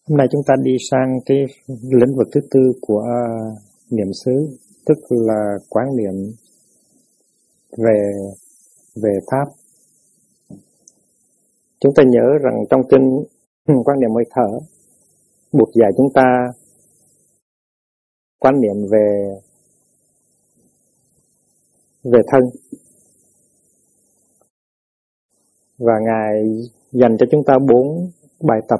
Hôm nay chúng ta đi sang cái lĩnh vực thứ tư của niệm xứ, tức là quán niệm về pháp. Chúng ta nhớ rằng trong kinh quán niệm hơi thở buộc dạy chúng ta quán niệm về thân, và Ngài dành cho chúng ta 4 bài tập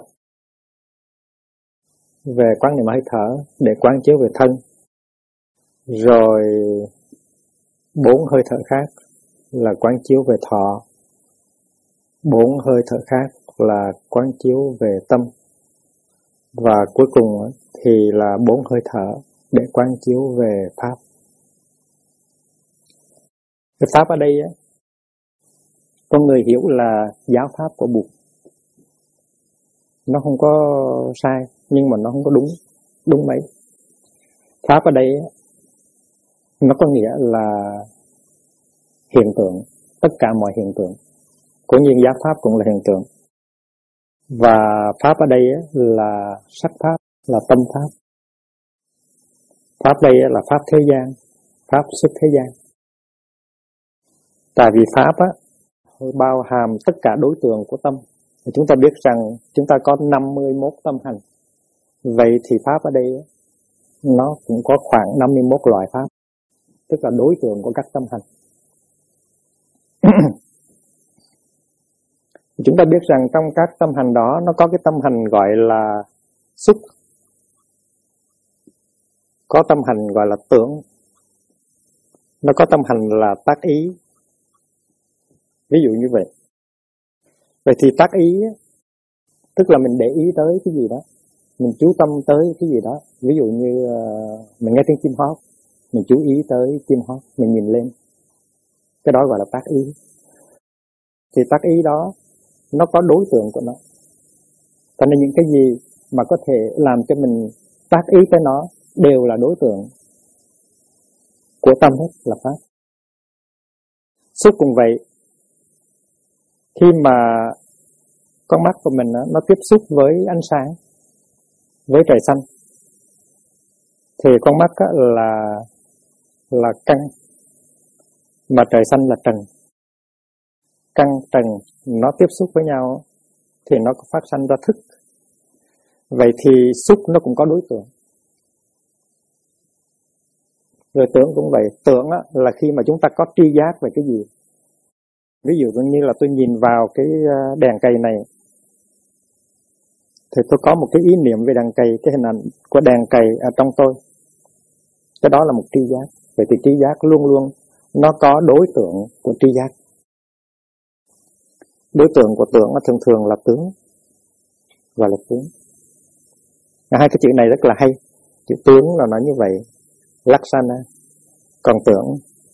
về quán niệm hơi thở để quán chiếu về thân, rồi 4 hơi thở khác là quán chiếu về thọ, 4 hơi thở khác là quán chiếu về tâm, và cuối cùng thì là 4 hơi thở để quán chiếu về pháp. Cái pháp ở đây con người hiểu là giáo pháp của Bụt. Nó không có sai, nhưng mà nó không có đúng mấy. Pháp ở đây nó có nghĩa là hiện tượng, tất cả mọi hiện tượng, cũng như giáo pháp cũng là hiện tượng. Và pháp ở đây là sắc pháp, là tâm pháp. Pháp đây là pháp thế gian, pháp xuất thế gian. Tại vì pháp bao hàm tất cả đối tượng của tâm. Chúng ta biết rằng chúng ta có 51 tâm hành. Vậy thì pháp ở đây nó cũng có khoảng 51 loại pháp, tức là đối tượng của các tâm hành. Chúng ta biết rằng trong các tâm hành đó nó có cái tâm hành gọi là xúc, có tâm hành gọi là tưởng, nó có tâm hành là tác ý. Ví dụ như vậy. Vậy thì tác ý tức là mình để ý tới cái gì đó, mình chú tâm tới cái gì đó. Ví dụ như mình nghe tiếng chim hót, mình chú ý tới chim hót, mình nhìn lên, cái đó gọi là tác ý. Thì tác ý đó nó có đối tượng của nó, cho nên những cái gì mà có thể làm cho mình tác ý tới nó đều là đối tượng của tâm hết, là pháp. Xúc cũng vậy. Khi mà con mắt của mình nó tiếp xúc với ánh sáng, với trời xanh, thì con mắt là căn, mà trời xanh là trần. Căn trần nó tiếp xúc với nhau thì nó phát sanh ra thức. Vậy thì xúc nó cũng có đối tượng. Rồi tưởng cũng vậy. Tưởng là khi mà chúng ta có tri giác về cái gì. Ví dụ như là tôi nhìn vào cái đèn cầy này, thì tôi có một cái ý niệm về đèn cầy, cái hình ảnh của đèn cầy ở trong tôi. Cái đó là một tri giác. Vậy thì tri giác luôn luôn nó có đối tượng của tri giác. Đối tượng của tưởng thường thường là tướng, gọi là tướng. Hai cái chữ này rất là hay. Chữ tướng là nói như vậy, Laksana. Còn tưởng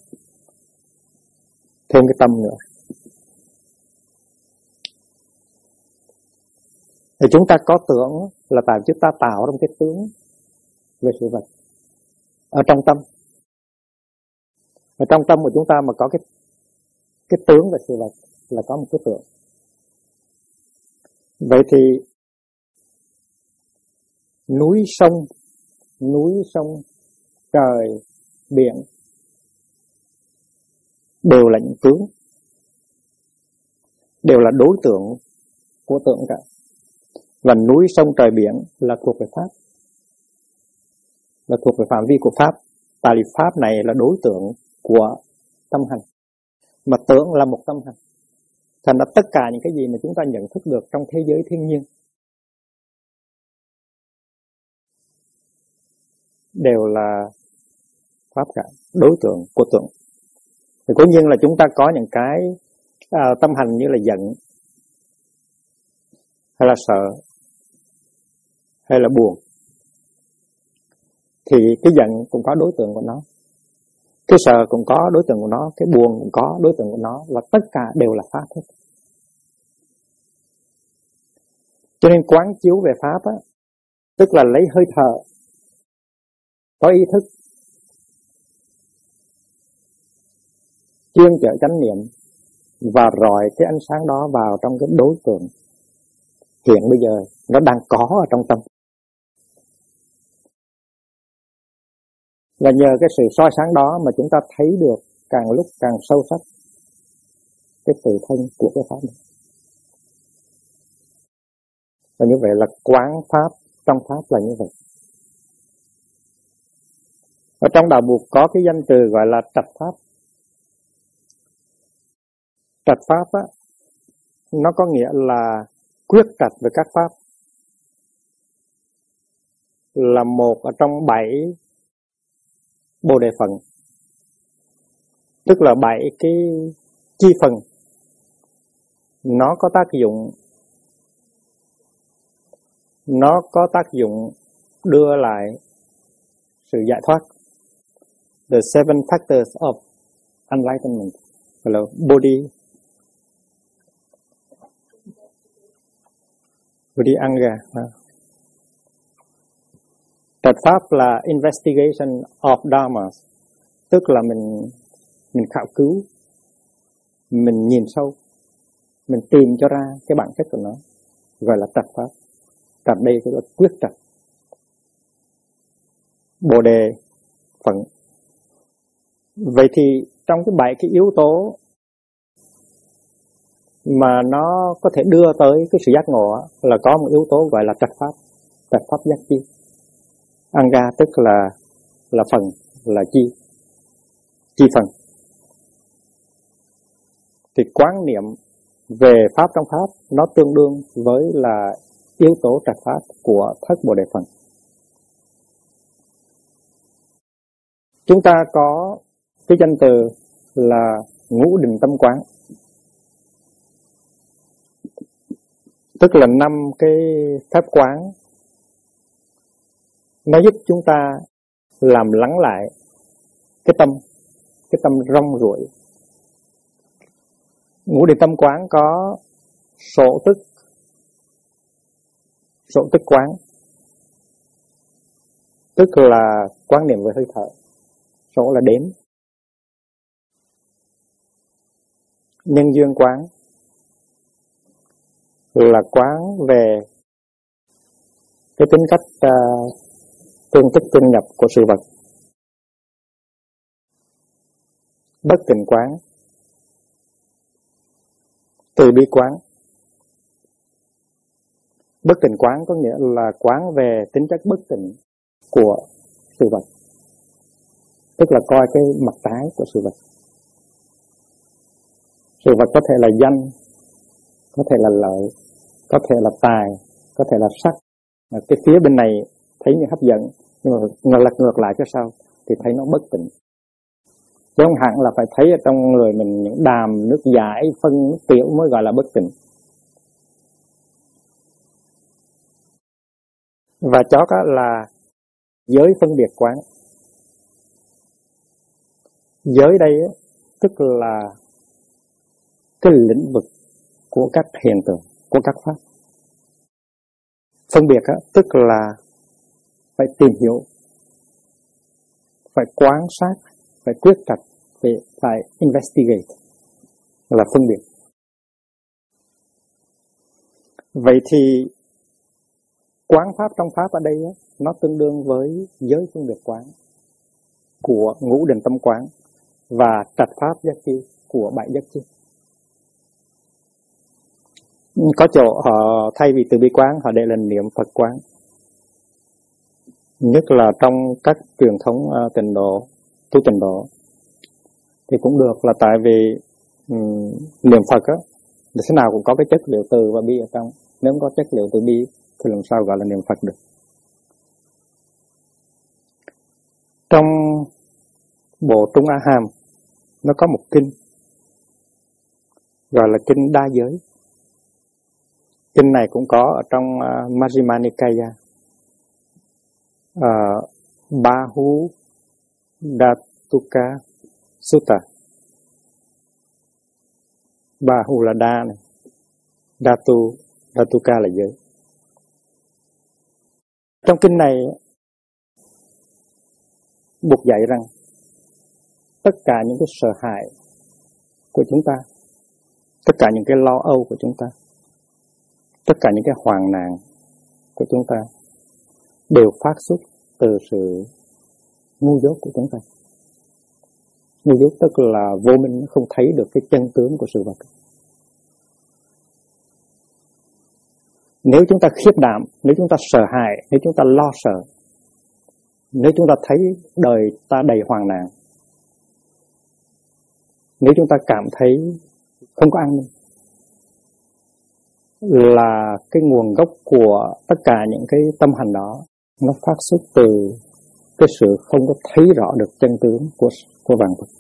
thêm cái tâm nữa. Thì chúng ta có tưởng là tại chúng ta tạo ra một cái tướng về sự vật ở trong tâm. Ở trong tâm của chúng ta mà có cái tướng về sự vật là có một cái tưởng. Vậy thì núi sông, trời, biển đều là những tướng, đều là đối tượng của tưởng cả. Và núi sông trời biển là thuộc về pháp, là thuộc về phạm vi của pháp. Tại vì pháp này là đối tượng của tâm hành, mà tưởng là một tâm hành. Thành ra tất cả những cái gì mà chúng ta nhận thức được trong thế giới thiên nhiên đều là pháp cả, đối tượng của tưởng. Thì cố nhiên là chúng ta có những cái tâm hành như là giận, hay là sợ, hay là buồn. Thì cái giận cũng có đối tượng của nó, cái sợ cũng có đối tượng của nó, cái buồn cũng có đối tượng của nó, và tất cả đều là pháp hết. Cho nên quán chiếu về pháp tức là lấy hơi thở, có ý thức, chuyên chở chánh niệm, và rọi cái ánh sáng đó vào trong cái đối tượng hiện bây giờ nó đang có ở trong tâm. Và nhờ cái sự soi sáng đó mà chúng ta thấy được càng lúc càng sâu sắc cái tự thân của cái pháp này. Và như vậy là quán pháp trong pháp là như vậy. Ở trong đạo Phật có cái danh từ gọi là trạch pháp. Trạch pháp á, nó có nghĩa là quyết trạch về các pháp, là một ở trong 7 Bồ Đề Phần, tức là 7 cái chi phần. Nó có tác dụng đưa lại sự giải thoát. The 7 factors of enlightenment, gọi là Bodhi Anga. Trạch pháp là investigation of dharma, tức là mình khảo cứu, mình nhìn sâu, mình tìm cho ra cái bản chất của nó, gọi là trạch pháp. Trạch đây tức là quyết trạch. Bồ đề phận. Vậy thì trong cái 7 cái yếu tố mà nó có thể đưa tới cái sự giác ngộ là có một yếu tố gọi là trạch pháp giác chi. Anga tức là phần, là chi phần. Thì quán niệm về pháp trong pháp nó tương đương với là yếu tố trạch pháp của thất Bồ Đề Phần. Chúng ta có cái danh từ là ngũ định tâm quán, tức là 5 cái pháp quán. Nó giúp chúng ta làm lắng lại cái tâm rong ruổi. Ngũ định tâm quán có sổ tức quán, tức là quán niệm về hơi thở. Sổ là đếm. Nhân duyên quán là quán về cái tính cách tương tức tương nhập của sự vật. Bất tình quán, từ bi quán. Bất tình quán có nghĩa là quán về tính chất bất tình của sự vật, tức là coi cái mặt trái của sự vật. Sự vật có thể là danh, có thể là lợi, có thể là tài, có thể là sắc. Cái phía bên này thấy như hấp dẫn, nhưng mà lật ngược lại cái sau thì thấy nó bất tịnh. Chứ không hẳn là phải thấy ở trong người mình những đàm, nước giải, phân, nước tiểu mới gọi là bất tịnh. Và chót là giới phân biệt quán. Giới đây tức là cái lĩnh vực của các hiện tượng, của các pháp. Phân biệt tức là phải tìm hiểu, phải quan sát, phải quyết trạch, phải investigate, là phân biệt. Vậy thì quán pháp trong pháp ở đây nó tương đương với giới phân biệt quán của ngũ định tâm quán và trạch pháp giác chi của 7 giác chi. Có chỗ họ thay vì từ bi quán họ để là niệm Phật quán, nhất là trong các truyền thống tịnh độ, tu tịnh độ thì cũng được, là tại vì niệm Phật thì thế nào cũng có cái chất liệu từ và bi ở trong. Nếu không có chất liệu từ bi thì làm sao gọi là niệm Phật được. Trong bộ Trung A Hàm nó có một kinh gọi là kinh đa giới. Kinh này cũng có ở trong Majjhima Nikaya, Bahu Dhatuka Sutta. Bahu là đa này, Dhatuka là giới. Trong kinh này Bụt dạy rằng tất cả những cái sợ hãi của chúng ta, tất cả những cái lo âu của chúng ta tất cả những cái hoạn nạn của chúng ta đều phát xuất từ sự ngu dốt của chúng ta. Ngu dốt tức là vô minh, không thấy được cái chân tướng của sự vật. Nếu chúng ta khiếp đảm, nếu chúng ta sợ hãi, nếu chúng ta lo sợ, nếu chúng ta thấy đời ta đầy hoạn nạn, nếu chúng ta cảm thấy không có an ninh, là cái nguồn gốc của tất cả những cái tâm hành đó nó phát xuất từ cái sự không có thấy rõ được chân tướng của vạn vật.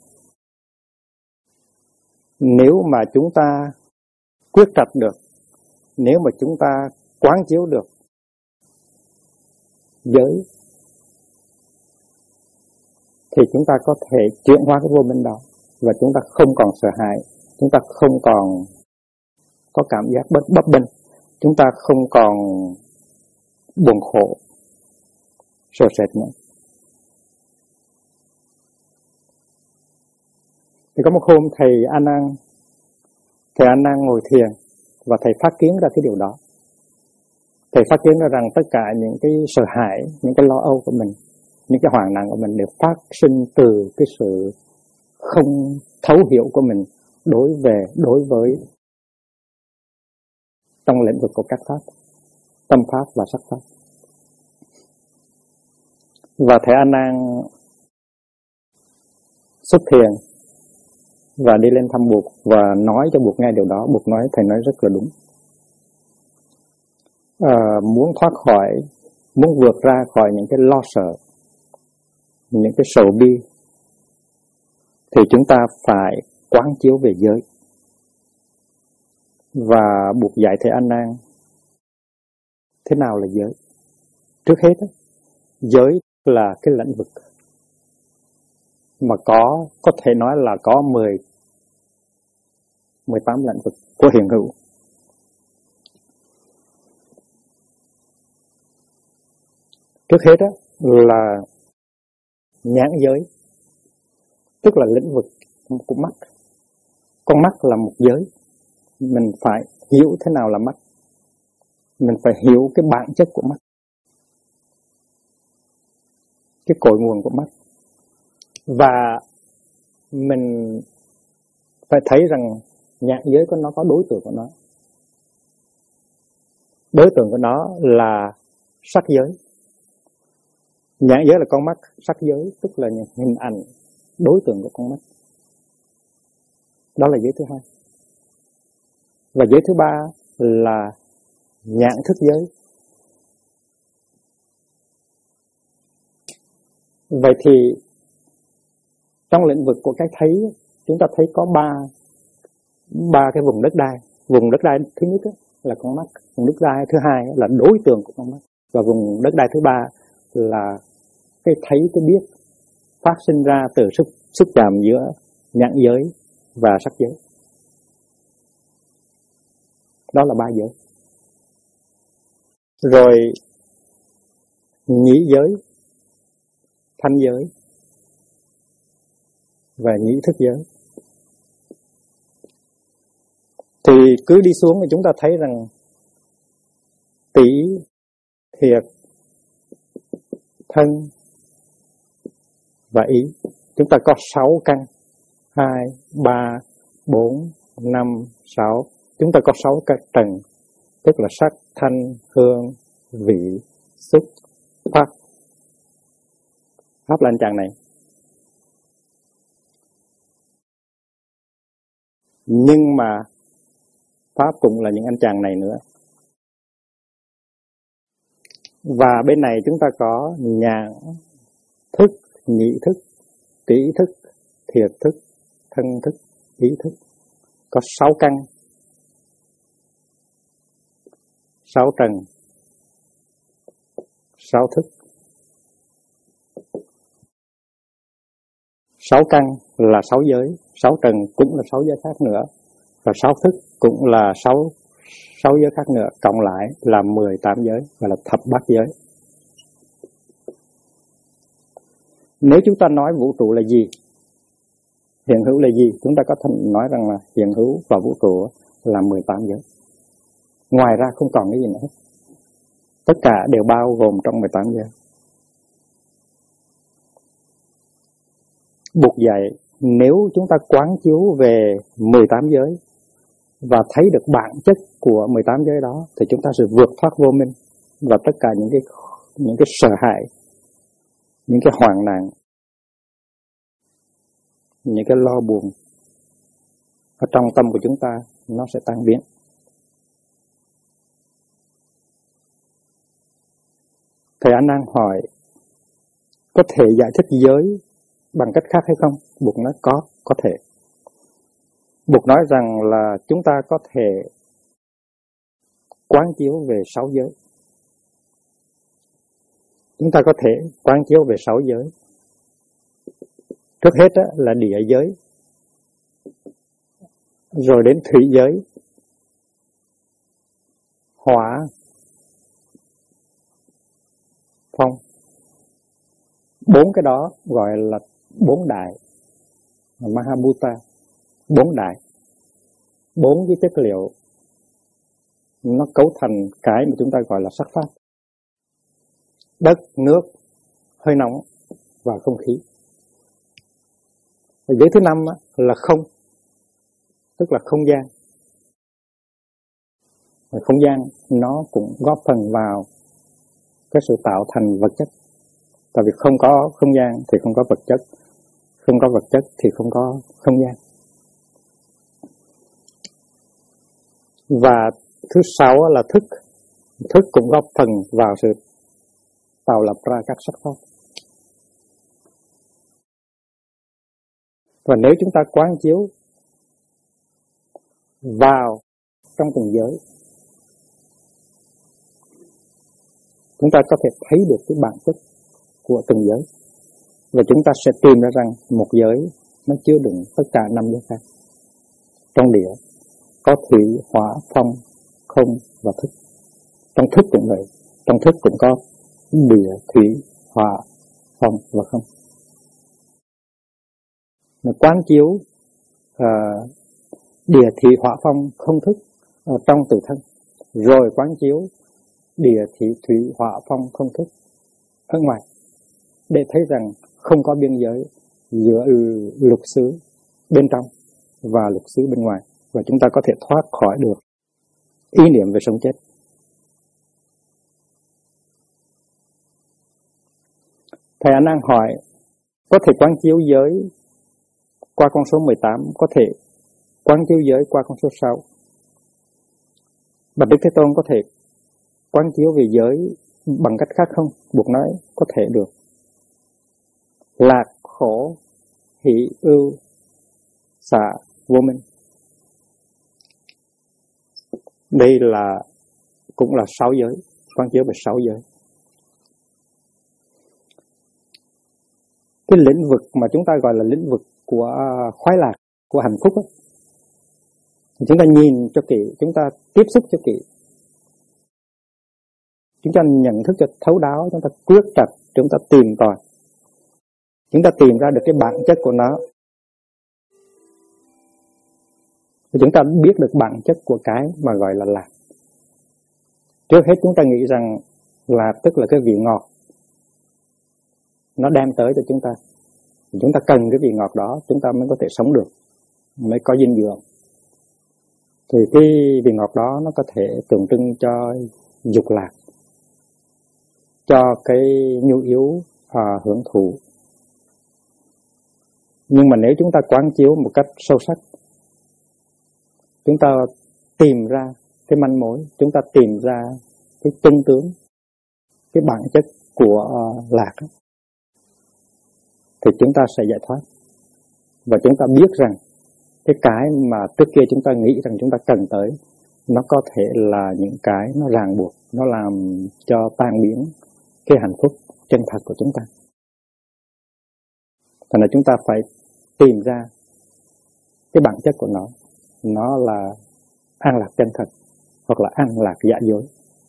Nếu mà chúng ta quyết trạch được, nếu mà chúng ta quán chiếu được giới, thì chúng ta có thể chuyển hóa cái vô minh đó, và chúng ta không còn sợ hãi, chúng ta không còn có cảm giác bấp bênh, chúng ta không còn buồn khổ, sợ sệt nữa. Thì có một hôm thầy A Nan ngồi thiền và thầy phát kiến ra cái điều đó. Thầy phát kiến ra rằng tất cả những cái sợ hãi, những cái lo âu của mình, những cái hoạn nạn của mình đều phát sinh từ cái sự không thấu hiểu của mình đối với trong lĩnh vực của các pháp, tâm pháp và sắc pháp. Và thầy A Nan xuất thiền và đi lên thăm Bụt và nói cho Bụt nghe điều đó. Bụt nói, thầy nói rất là đúng. Muốn thoát khỏi, muốn vượt ra khỏi những cái lo sợ, những cái sầu bi, thì chúng ta phải quán chiếu về giới. Và Bụt dạy thầy A Nan thế nào là giới. Trước hết, giới là cái lĩnh vực mà có thể nói là có 18 lĩnh vực của hiện hữu. Trước hết đó là nhãn giới, tức là lĩnh vực của mắt. Con mắt là một giới. Mình phải hiểu thế nào là mắt. Mình phải hiểu cái bản chất của mắt, cái cội nguồn của mắt. Và mình phải thấy rằng nhãn giới của nó có đối tượng của nó. Đối tượng của nó là sắc giới. Nhãn giới là con mắt, sắc giới tức là những hình ảnh đối tượng của con mắt. Đó là giới thứ hai. Và giới thứ ba là nhãn thức giới. Vậy thì trong lĩnh vực của cái thấy, chúng ta thấy có ba cái vùng đất đai. Vùng đất đai thứ nhất là con mắt, vùng đất đai thứ hai là đối tượng của con mắt, và vùng đất đai thứ ba là cái thấy, cái biết phát sinh ra từ xúc chạm giữa nhãn giới và sắc giới. Đó là ba giới. Rồi nhĩ giới, thanh giới và nhĩ thức giới. Thì cứ đi xuống thì chúng ta thấy rằng tỷ, thiệt, thân và ý. Chúng ta có 6 căn. 2, 3, 4, 5, 6. Chúng ta có 6 các tầng, tức là sắc, thanh, hương, vị, xúc, pháp. Pháp là anh chàng này. Nhưng mà pháp cũng là những anh chàng này nữa. Và bên này chúng ta có nhãn thức, nhị thức, tỷ thức, thiệt thức, thân thức, ý thức. Có 6 căn, 6 trần, 6 thức. 6 căn là 6 giới, 6 trần cũng là 6 giới khác nữa, và 6 thức cũng là 6 giới khác nữa, cộng lại là 18 giới, gọi là thập bát giới. Nếu chúng ta nói vũ trụ là gì, hiện hữu là gì, chúng ta có thể nói rằng là hiện hữu và vũ trụ là 18 giới. Ngoài ra không còn cái gì nữa. Tất cả đều bao gồm trong 18 giới. Buộc dạy, nếu chúng ta quán chiếu về 18 giới và thấy được bản chất của 18 giới đó, thì chúng ta sẽ vượt thoát vô minh và tất cả những cái sợ hãi, những cái hoang nạn, những cái lo buồn ở trong tâm của chúng ta nó sẽ tan biến. Thầy A Nan hỏi có thể giải thích giới bằng cách khác hay không? Buộc nói có thể. Buộc nói rằng là chúng ta có thể quán chiếu về 6 giới. Chúng ta có thể quán chiếu về 6 giới. Trước hết là địa giới, rồi đến thủy giới, hỏa, phong. 4 cái đó gọi là 4 đại, Mahabhuta, 4 đại. 4 cái chất liệu nó cấu thành cái mà chúng ta gọi là sắc pháp. Đất, nước, hơi nóng và không khí. Và giới thứ 5 là không, tức là không gian. Và không gian nó cũng góp phần vào cái sự tạo thành vật chất. Tại vì không có không gian thì không có vật chất, không có vật chất thì không có không gian. Và thứ 6 là thức. Thức cũng góp phần vào sự tạo lập ra các sắc pháp. Và nếu chúng ta quán chiếu vào trong từng giới, chúng ta có thể thấy được cái bản chất của từng giới. Và chúng ta sẽ tìm ra rằng một giới nó chứa đựng tất cả 5 giới khác. Trong địa có thủy, hỏa, phong, không và thức. Trong thức cũng vậy. Trong thức cũng có địa, thủy, hỏa, phong và không. Mà quán chiếu địa, thủy, hỏa, phong, không thức ở trong tự thân. Rồi quán chiếu địa, thủy, hỏa, phong, không thức ở ngoài. Để thấy rằng không có biên giới giữa lục xứ bên trong và lục xứ bên ngoài. Và chúng ta có thể thoát khỏi được ý niệm về sống chết. Thầy A Nan hỏi có thể quán chiếu giới qua con số 18, có thể quán chiếu giới qua con số 6. Bạch Đức Thế Tôn có thể quán chiếu về giới bằng cách khác không? Buộc nói có thể được. Lạc, khổ, hỷ, ưu, xả, vô minh. Đây là cũng là 6 giới, quán chiếu về 6 giới. Cái lĩnh vực mà chúng ta gọi là lĩnh vực của khoái lạc, của hạnh phúc ấy, chúng ta nhìn cho kỹ, chúng ta tiếp xúc cho kỹ, chúng ta nhận thức cho thấu đáo, chúng ta quyết trạch, chúng ta tìm tòi, chúng ta tìm ra được cái bản chất của nó. Và chúng ta biết được bản chất của cái mà gọi là lạc. Trước hết chúng ta nghĩ rằng lạc tức là cái vị ngọt nó đem tới cho chúng ta. Chúng ta cần cái vị ngọt đó chúng ta mới có thể sống được, mới có dinh dưỡng. Thì cái vị ngọt đó nó có thể tượng trưng cho dục lạc, cho cái nhu yếu hưởng thụ. Nhưng mà nếu chúng ta quán chiếu một cách sâu sắc, chúng ta tìm ra cái manh mối, chúng ta tìm ra cái chân tướng, cái bản chất của lạc, thì chúng ta sẽ giải thoát. Và chúng ta biết rằng cái mà trước kia chúng ta nghĩ rằng chúng ta cần tới, nó có thể là những cái nó ràng buộc, nó làm cho tan biến cái hạnh phúc chân thật của chúng ta. Thành ra chúng ta phải tìm ra cái bản chất của nó là an lạc chân thật hoặc là an lạc giả dối.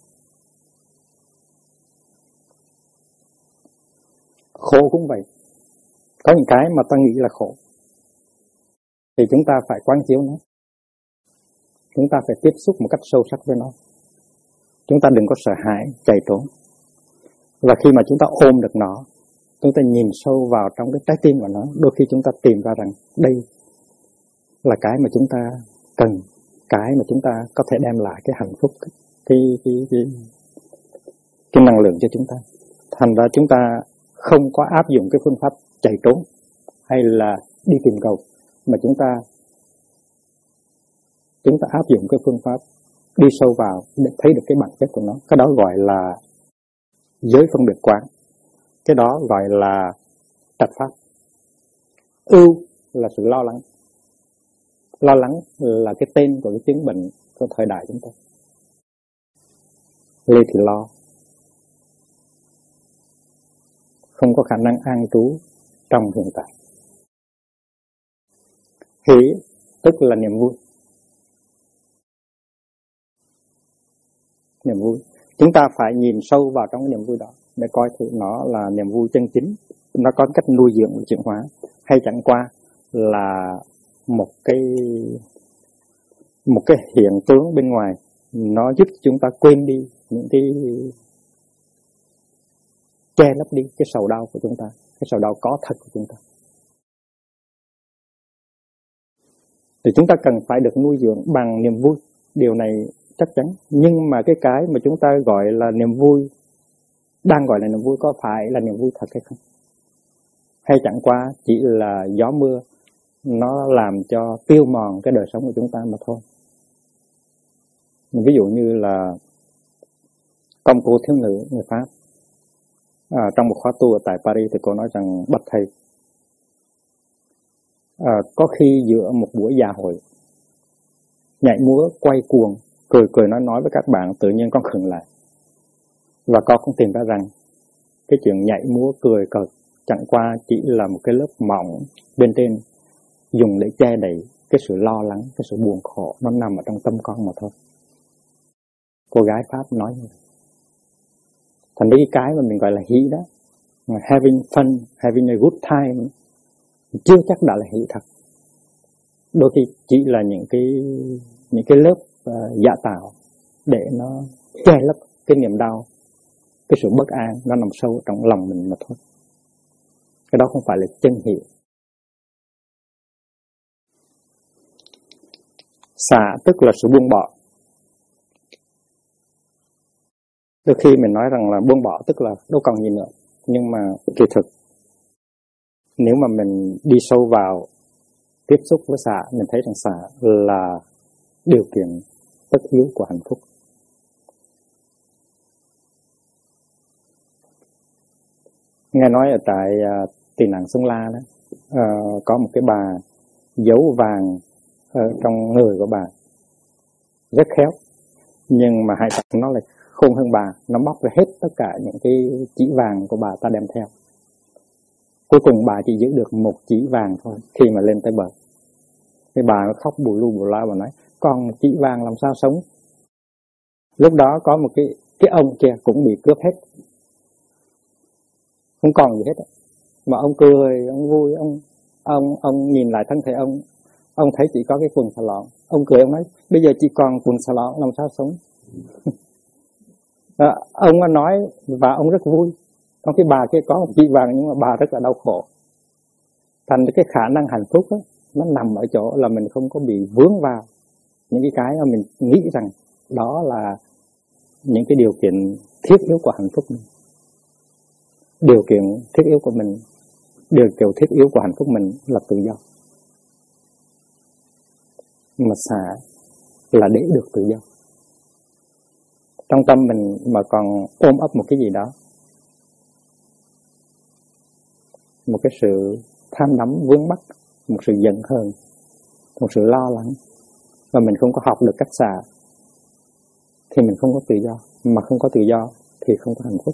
Khổ cũng vậy. Có những cái mà ta nghĩ là khổ thì chúng ta phải quán chiếu nó. Chúng ta phải tiếp xúc một cách sâu sắc với nó. Chúng ta đừng có sợ hãi, chạy trốn. Và khi mà chúng ta ôm được nó, chúng ta nhìn sâu vào trong cái trái tim của nó, đôi khi chúng ta tìm ra rằng đây là cái mà chúng ta cần, cái mà chúng ta có thể đem lại cái hạnh phúc, cái năng lượng cho chúng ta. Thành ra chúng ta không có áp dụng cái phương pháp chạy trốn hay là đi tìm cầu, mà chúng ta áp dụng cái phương pháp đi sâu vào để thấy được cái bản chất của nó. Cái đó gọi là giới phân biệt quán, cái đó gọi là trạch pháp. Ưu là sự lo lắng. Lo lắng là cái tên của cái chứng bệnh của thời đại chúng ta. Lê thì lo, không có khả năng an trú trong hiện tại. Hỷ tức là niềm vui. Niềm vui, chúng ta phải nhìn sâu vào trong cái niềm vui đó để coi thử nó là niềm vui chân chính, nó có cách nuôi dưỡng và chuyển hóa, hay chẳng qua là một cái hiện tướng bên ngoài, nó giúp chúng ta quên đi những cái che lấp đi cái sầu đau của chúng ta, cái sầu đau có thật của chúng ta. Thì chúng ta cần phải được nuôi dưỡng bằng niềm vui, điều này chắc chắn. Nhưng mà cái mà chúng ta gọi là niềm vui, đang gọi là niềm vui, có phải là niềm vui thật hay không? Hay chẳng qua chỉ là gió mưa, nó làm cho tiêu mòn cái đời sống của chúng ta mà thôi. Ví dụ như là có một cô thiếu nữ người Pháp, trong một khóa tu ở tại Paris, thì cô nói rằng bạch thầy, có khi giữa một buổi dạ hội nhảy múa quay cuồng, cười nói với các bạn, tự nhiên con khựng lại và con cũng tìm ra rằng cái chuyện nhảy múa cười cợt chẳng qua chỉ là một cái lớp mỏng bên trên dùng để che đậy cái sự lo lắng, cái sự buồn khổ nó nằm ở trong tâm con mà thôi. Cô gái Pháp nói như vậy. Thành ra cái mà mình gọi là hỷ đó, having fun, having a good time, chưa chắc đã là hỷ thật. Đôi khi chỉ là những cái lớp giả tạo để nó che lấp cái niềm đau, cái sự bất an nó nằm sâu trong lòng mình mà thôi. Cái đó không phải là chân hỷ. Xả tức là sự buông bỏ. Đôi khi mình nói rằng là buông bỏ tức là đâu còn gì nữa, nhưng mà kỳ thực nếu mà mình đi sâu vào tiếp xúc với xả, mình thấy rằng xả là điều kiện tất yếu của hạnh phúc. Nghe nói ở tại Tị Nạn Xuân La đó, có một cái bà giấu vàng ở trong người của bà rất khéo, nhưng mà hại thật nó lại khôn hơn bà, nó bóc ra hết tất cả những cái chỉ vàng của bà ta đem theo. Cuối cùng bà chỉ giữ được một chỉ vàng thôi khi mà lên tới bờ. Cái bà nó khóc bù lu bù la, bà nói còn chỉ vàng làm sao sống. Lúc đó có một cái ông kia cũng bị cướp hết, không còn gì hết. Mà ông cười, ông vui, ông nhìn lại thân thể ông thấy chỉ có cái quần xà lọn. Ông cười, ông nói bây giờ chỉ còn quần xà lọn làm sao sống. Ông nói và ông rất vui. Còn cái bà kia có một chỉ vàng nhưng mà bà rất là đau khổ. Thành cái khả năng hạnh phúc đó, nó nằm ở chỗ là mình không có bị vướng vào những cái mà mình nghĩ rằng đó là những cái điều kiện thiết yếu của hạnh phúc mình. Điều kiện thiết yếu của mình, điều kiện thiết yếu của hạnh phúc mình là tự do. Mà xả là để được tự do. Trong tâm mình mà còn ôm ấp một cái gì đó, một cái sự tham đắm vướng mắc, một sự giận hờn, một sự lo lắng, và mình không có học được cách xả, thì mình không có tự do. Mà không có tự do thì không có hạnh phúc.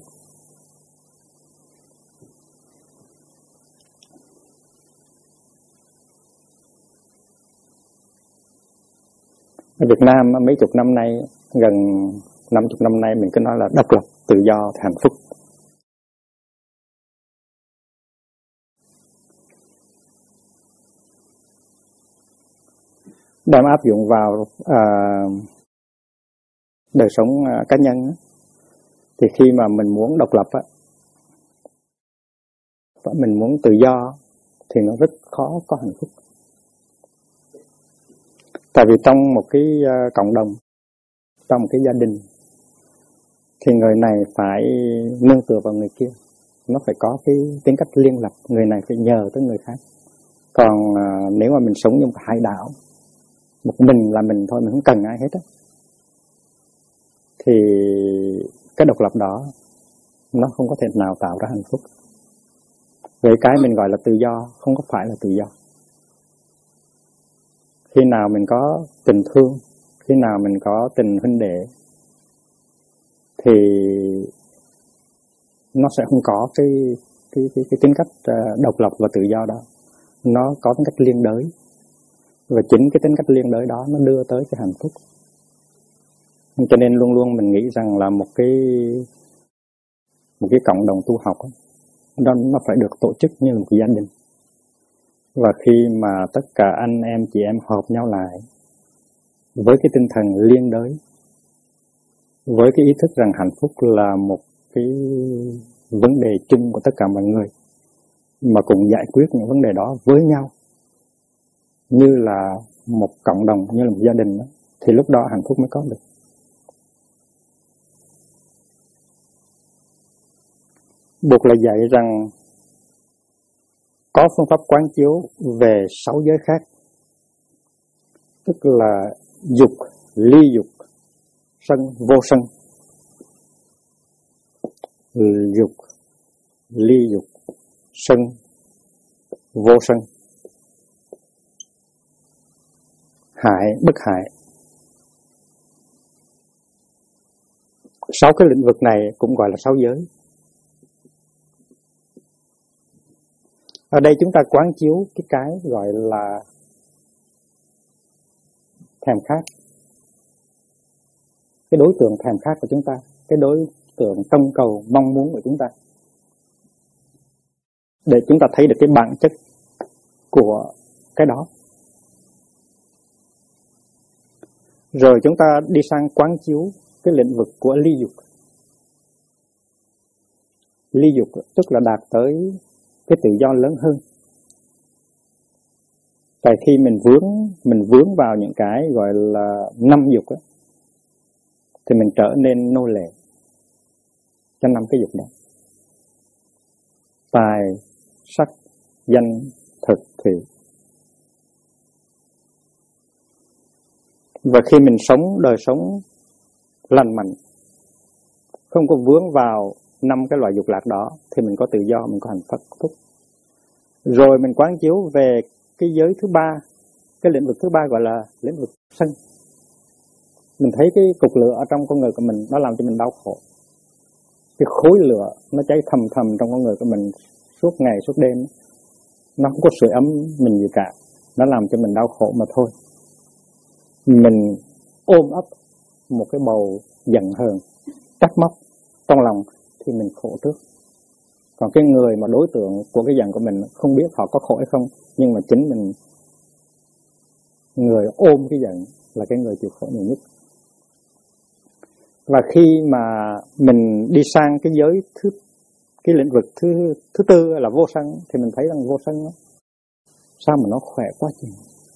Ở Việt Nam mấy chục năm nay, gần 50 năm nay, mình cứ nói là độc lập, tự do thì hạnh phúc. Đem áp dụng vào đời sống cá nhân á, thì khi mà mình muốn độc lập á, và mình muốn tự do thì nó rất khó có hạnh phúc. Tại vì trong một cái cộng đồng, trong một cái gia đình, thì người này phải nương tựa vào người kia. Nó phải có cái tính cách liên lạc, người này phải nhờ tới người khác. Còn nếu mà mình sống như một hải đảo, một mình là mình thôi, mình không cần ai hết á, thì cái độc lập đó nó không có thể nào tạo ra hạnh phúc. Vậy cái mình gọi là tự do không có phải là tự do. Khi nào mình có tình thương, khi nào mình có tình huynh đệ, thì nó sẽ không có cái tính cách độc lập và tự do đó. Nó có tính cách liên đới. Và chính cái tính cách liên đới đó nó đưa tới cái hạnh phúc. Cho nên luôn luôn mình nghĩ rằng là một cái cộng đồng tu học đó, nó phải được tổ chức như một gia đình. Và khi mà tất cả anh em chị em hợp nhau lại với cái tinh thần liên đới, với cái ý thức rằng hạnh phúc là một cái vấn đề chung của tất cả mọi người, mà cùng giải quyết những vấn đề đó với nhau như là một cộng đồng, như là một gia đình đó, thì lúc đó hạnh phúc mới có được. Buộc là dạy rằng có phương pháp quán chiếu về 6 giới khác, tức là dục, ly dục, sân, vô sân. Dục, ly dục, sân, vô sân. Hại, bất hại. 6 cái lĩnh vực này cũng gọi là 6 giới. Ở đây chúng ta quán chiếu cái gọi là thèm khát. Cái đối tượng thèm khát của chúng ta, cái đối tượng trông cầu, mong muốn của chúng ta, để chúng ta thấy được cái bản chất của cái đó. Rồi chúng ta đi sang quán chiếu cái lĩnh vực của ly dục. Ly dục tức là đạt tới cái tự do lớn hơn. Tại khi mình vướng vào những cái gọi là 5 dục á, thì mình trở nên nô lệ cho 5 cái dục đó. Tài, sắc, danh, thực, thùy. Và khi mình sống đời sống lành mạnh, không có vướng vào 5 cái loại dục lạc đó, thì mình có tự do, mình có hạnh phúc. Rồi mình quán chiếu về cái giới thứ 3, cái lĩnh vực thứ 3 gọi là lĩnh vực sân. Mình thấy cái cục lửa ở trong con người của mình, nó làm cho mình đau khổ. Cái khối lửa nó cháy thầm thầm trong con người của mình suốt ngày suốt đêm, nó không có sưởi ấm mình gì cả, nó làm cho mình đau khổ mà thôi. Mình ôm ấp một cái bầu giận hờn, trách móc trong lòng thì mình khổ trước. Còn cái người mà đối tượng của cái giận của mình không biết họ có khổ hay không, nhưng mà chính mình, người ôm cái giận là cái người chịu khổ nhiều nhất. Và khi mà mình đi sang cái giới cái lĩnh vực thứ tư là vô sân, thì mình thấy rằng vô sân đó, sao mà nó khỏe quá chừng.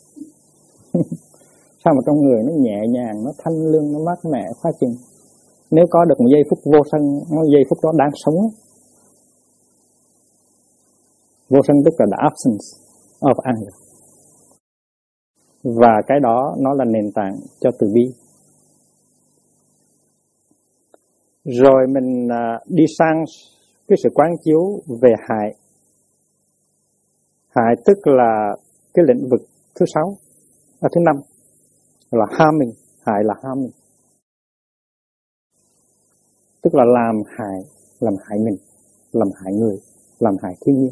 Sao mà trong người nó nhẹ nhàng, nó thanh lương, nó mát mẻ quá chừng. Nếu có được một giây phút vô sân, giây phút đó đáng sống. Vô sân tức là the absence of anger. Và cái đó nó là nền tảng cho từ bi. Rồi mình đi sang cái sự quán chiếu về hại. Hại tức là cái lĩnh vực thứ 6, thứ 5 là harming. Hại là harming, tức là làm hại mình, làm hại người, làm hại thiên nhiên.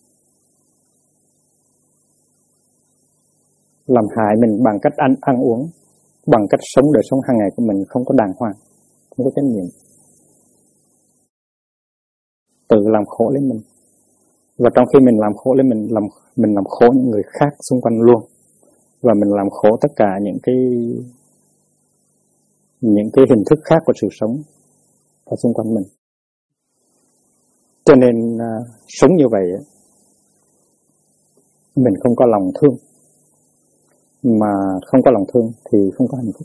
Làm hại mình bằng cách ăn uống, bằng cách sống đời sống hàng ngày của mình không có đàng hoàng, không có chánh niệm, tự làm khổ lên mình. Và trong khi mình làm khổ lên mình làm khổ những người khác xung quanh luôn, và mình làm khổ tất cả những những cái hình thức khác của sự sống ở xung quanh mình. Cho nên sống như vậy mình không có lòng thương, mà không có lòng thương thì không có hạnh phúc.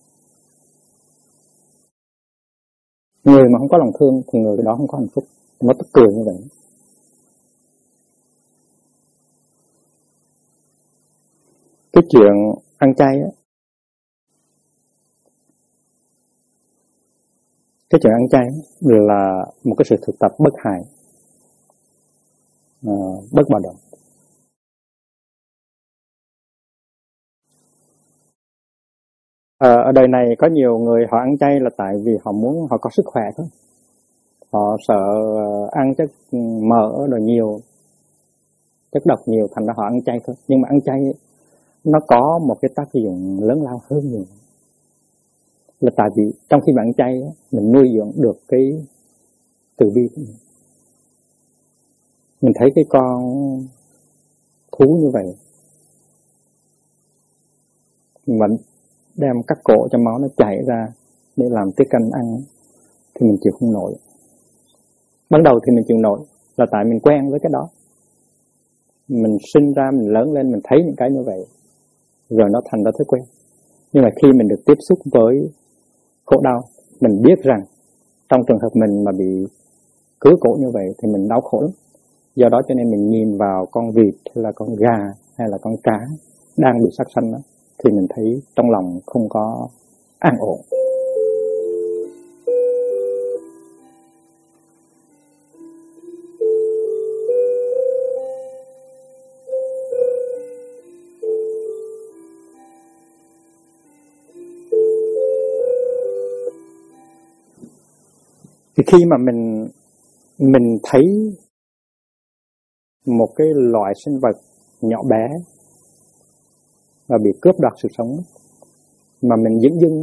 Người mà không có lòng thương thì người đó không có hạnh phúc. Nó tức cười như vậy. Cái chuyện ăn chay á, cái chuyện ăn chay là một cái sự thực tập bất hại, bất bạo động. Ở đời này có nhiều người họ ăn chay là tại vì họ có sức khỏe thôi. Họ sợ ăn chất mỡ rồi nhiều, chất độc nhiều, thành ra họ ăn chay thôi. Nhưng mà ăn chay nó có một cái tác dụng lớn lao hơn nhiều. Là tại vì trong khi bạn ăn chay mình nuôi dưỡng được cái từ bi của mình. Mình thấy cái con thú như vậy, mình đem cắt cổ cho máu nó chảy ra để làm tiết canh ăn thì mình chịu không nổi. Ban đầu thì mình chịu nổi là tại mình quen với cái đó. Mình sinh ra, mình lớn lên, mình thấy những cái như vậy, rồi nó thành ra thói quen. Nhưng mà khi mình được tiếp xúc với khổ đau, mình biết rằng trong trường hợp mình mà bị cứa cổ như vậy thì mình đau khổ lắm. Do đó cho nên mình nhìn vào con vịt hay là con gà hay là con cá đang bị sát sanh đó, thì mình thấy trong lòng không có an ổn. Thì khi mà mình thấy một cái loại sinh vật nhỏ bé và bị cướp đoạt sự sống mà mình dửng dưng,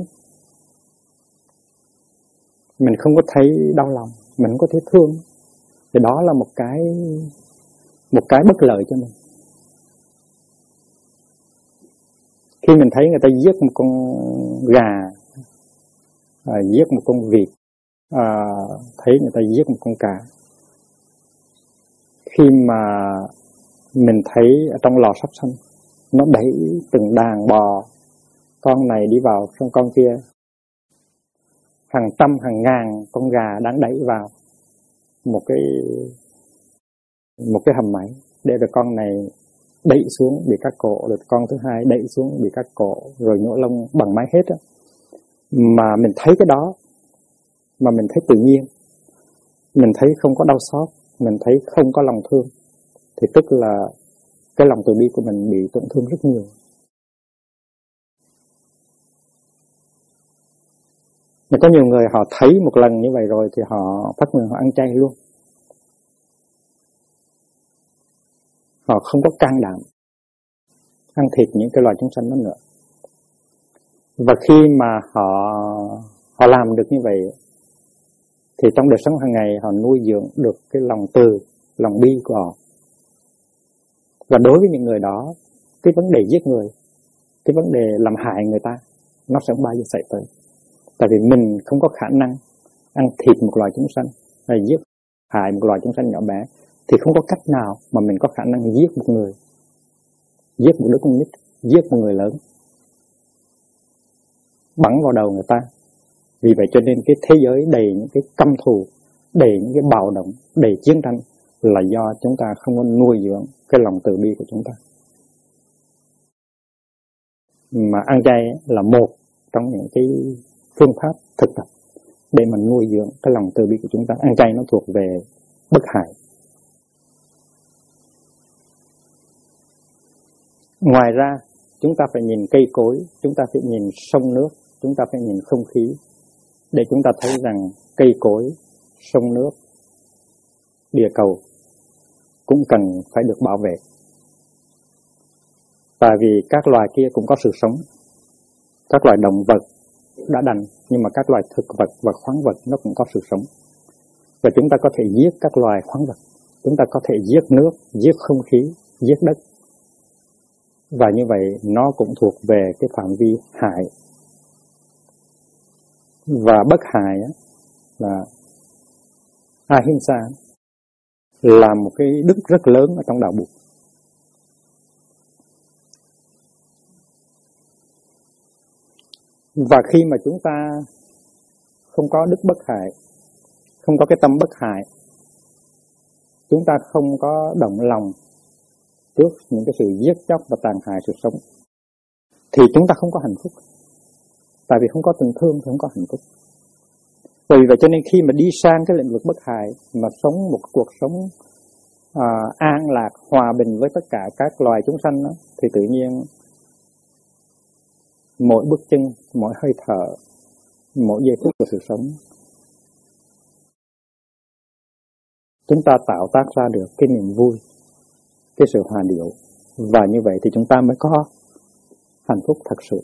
mình không có thấy đau lòng, mình không có thấy thương, thì đó là một cái bất lợi cho mình. Khi mình thấy người ta giết một con gà, giết một con vịt, thấy người ta giết một con cá, khi mà mình thấy ở trong lò sắp sanh nó đẩy từng đàn bò, con này đi vào xong con kia, hàng trăm hàng ngàn con gà đang đẩy vào một cái hầm máy, để rồi con này đẩy xuống bị cắt cổ, rồi con thứ hai đẩy xuống bị cắt cổ, rồi nhổ lông bằng máy hết á. Mà mình thấy cái đó, mà mình thấy tự nhiên, mình thấy không có đau xót, mình thấy không có lòng thương, thì tức là cái lòng từ bi của mình bị tổn thương rất nhiều. Mà có nhiều người họ thấy một lần như vậy rồi thì họ phát nguyện họ ăn chay luôn. Họ không có can đảm ăn thịt những cái loài chúng sanh đó nữa. Và khi mà họ làm được như vậy thì trong đời sống hàng ngày họ nuôi dưỡng được cái lòng từ, lòng bi của họ. Và đối với những người đó, cái vấn đề giết người, cái vấn đề làm hại người ta, nó sẽ không bao giờ xảy tới. Tại vì mình không có khả năng ăn thịt một loài chúng sanh, hay giết hại một loài chúng sanh nhỏ bé, thì không có cách nào mà mình có khả năng giết một người, giết một đứa con nít, giết một người lớn, bắn vào đầu người ta. Vì vậy cho nên cái thế giới đầy những cái căm thù, đầy những cái bạo động, đầy chiến tranh là do chúng ta không có nuôi dưỡng cái lòng từ bi của chúng ta. Mà ăn chay là một trong những cái phương pháp thực tập để mà nuôi dưỡng cái lòng từ bi của chúng ta. Ăn chay nó thuộc về bất hại. Ngoài ra, chúng ta phải nhìn cây cối, chúng ta phải nhìn sông nước, chúng ta phải nhìn không khí, để chúng ta thấy rằng cây cối, sông nước, địa cầu cũng cần phải được bảo vệ. Tại vì các loài kia cũng có sự sống. Các loài động vật đã đành, nhưng mà các loài thực vật và khoáng vật nó cũng có sự sống. Và chúng ta có thể giết các loài khoáng vật, chúng ta có thể giết nước, giết không khí, giết đất. Và như vậy nó cũng thuộc về cái phạm vi hại. Và bất hại là ahimsa, là một cái đức rất lớn ở trong đạo Bụt. Và khi mà chúng ta không có đức bất hại, không có cái tâm bất hại, chúng ta không có động lòng trước những cái sự giết chóc và tàn hại sự sống, thì chúng ta không có hạnh phúc. Tại vì không có tình thương thì không có hạnh phúc. Vì vậy cho nên khi mà đi sang cái lĩnh vực bất hại, mà sống một cuộc sống an lạc, hòa bình với tất cả các loài chúng sanh đó, thì tự nhiên mỗi bước chân, mỗi hơi thở, mỗi giây phút của sự sống, chúng ta tạo tác ra được cái niềm vui, cái sự hòa điệu. Và như vậy thì chúng ta mới có hạnh phúc thật sự.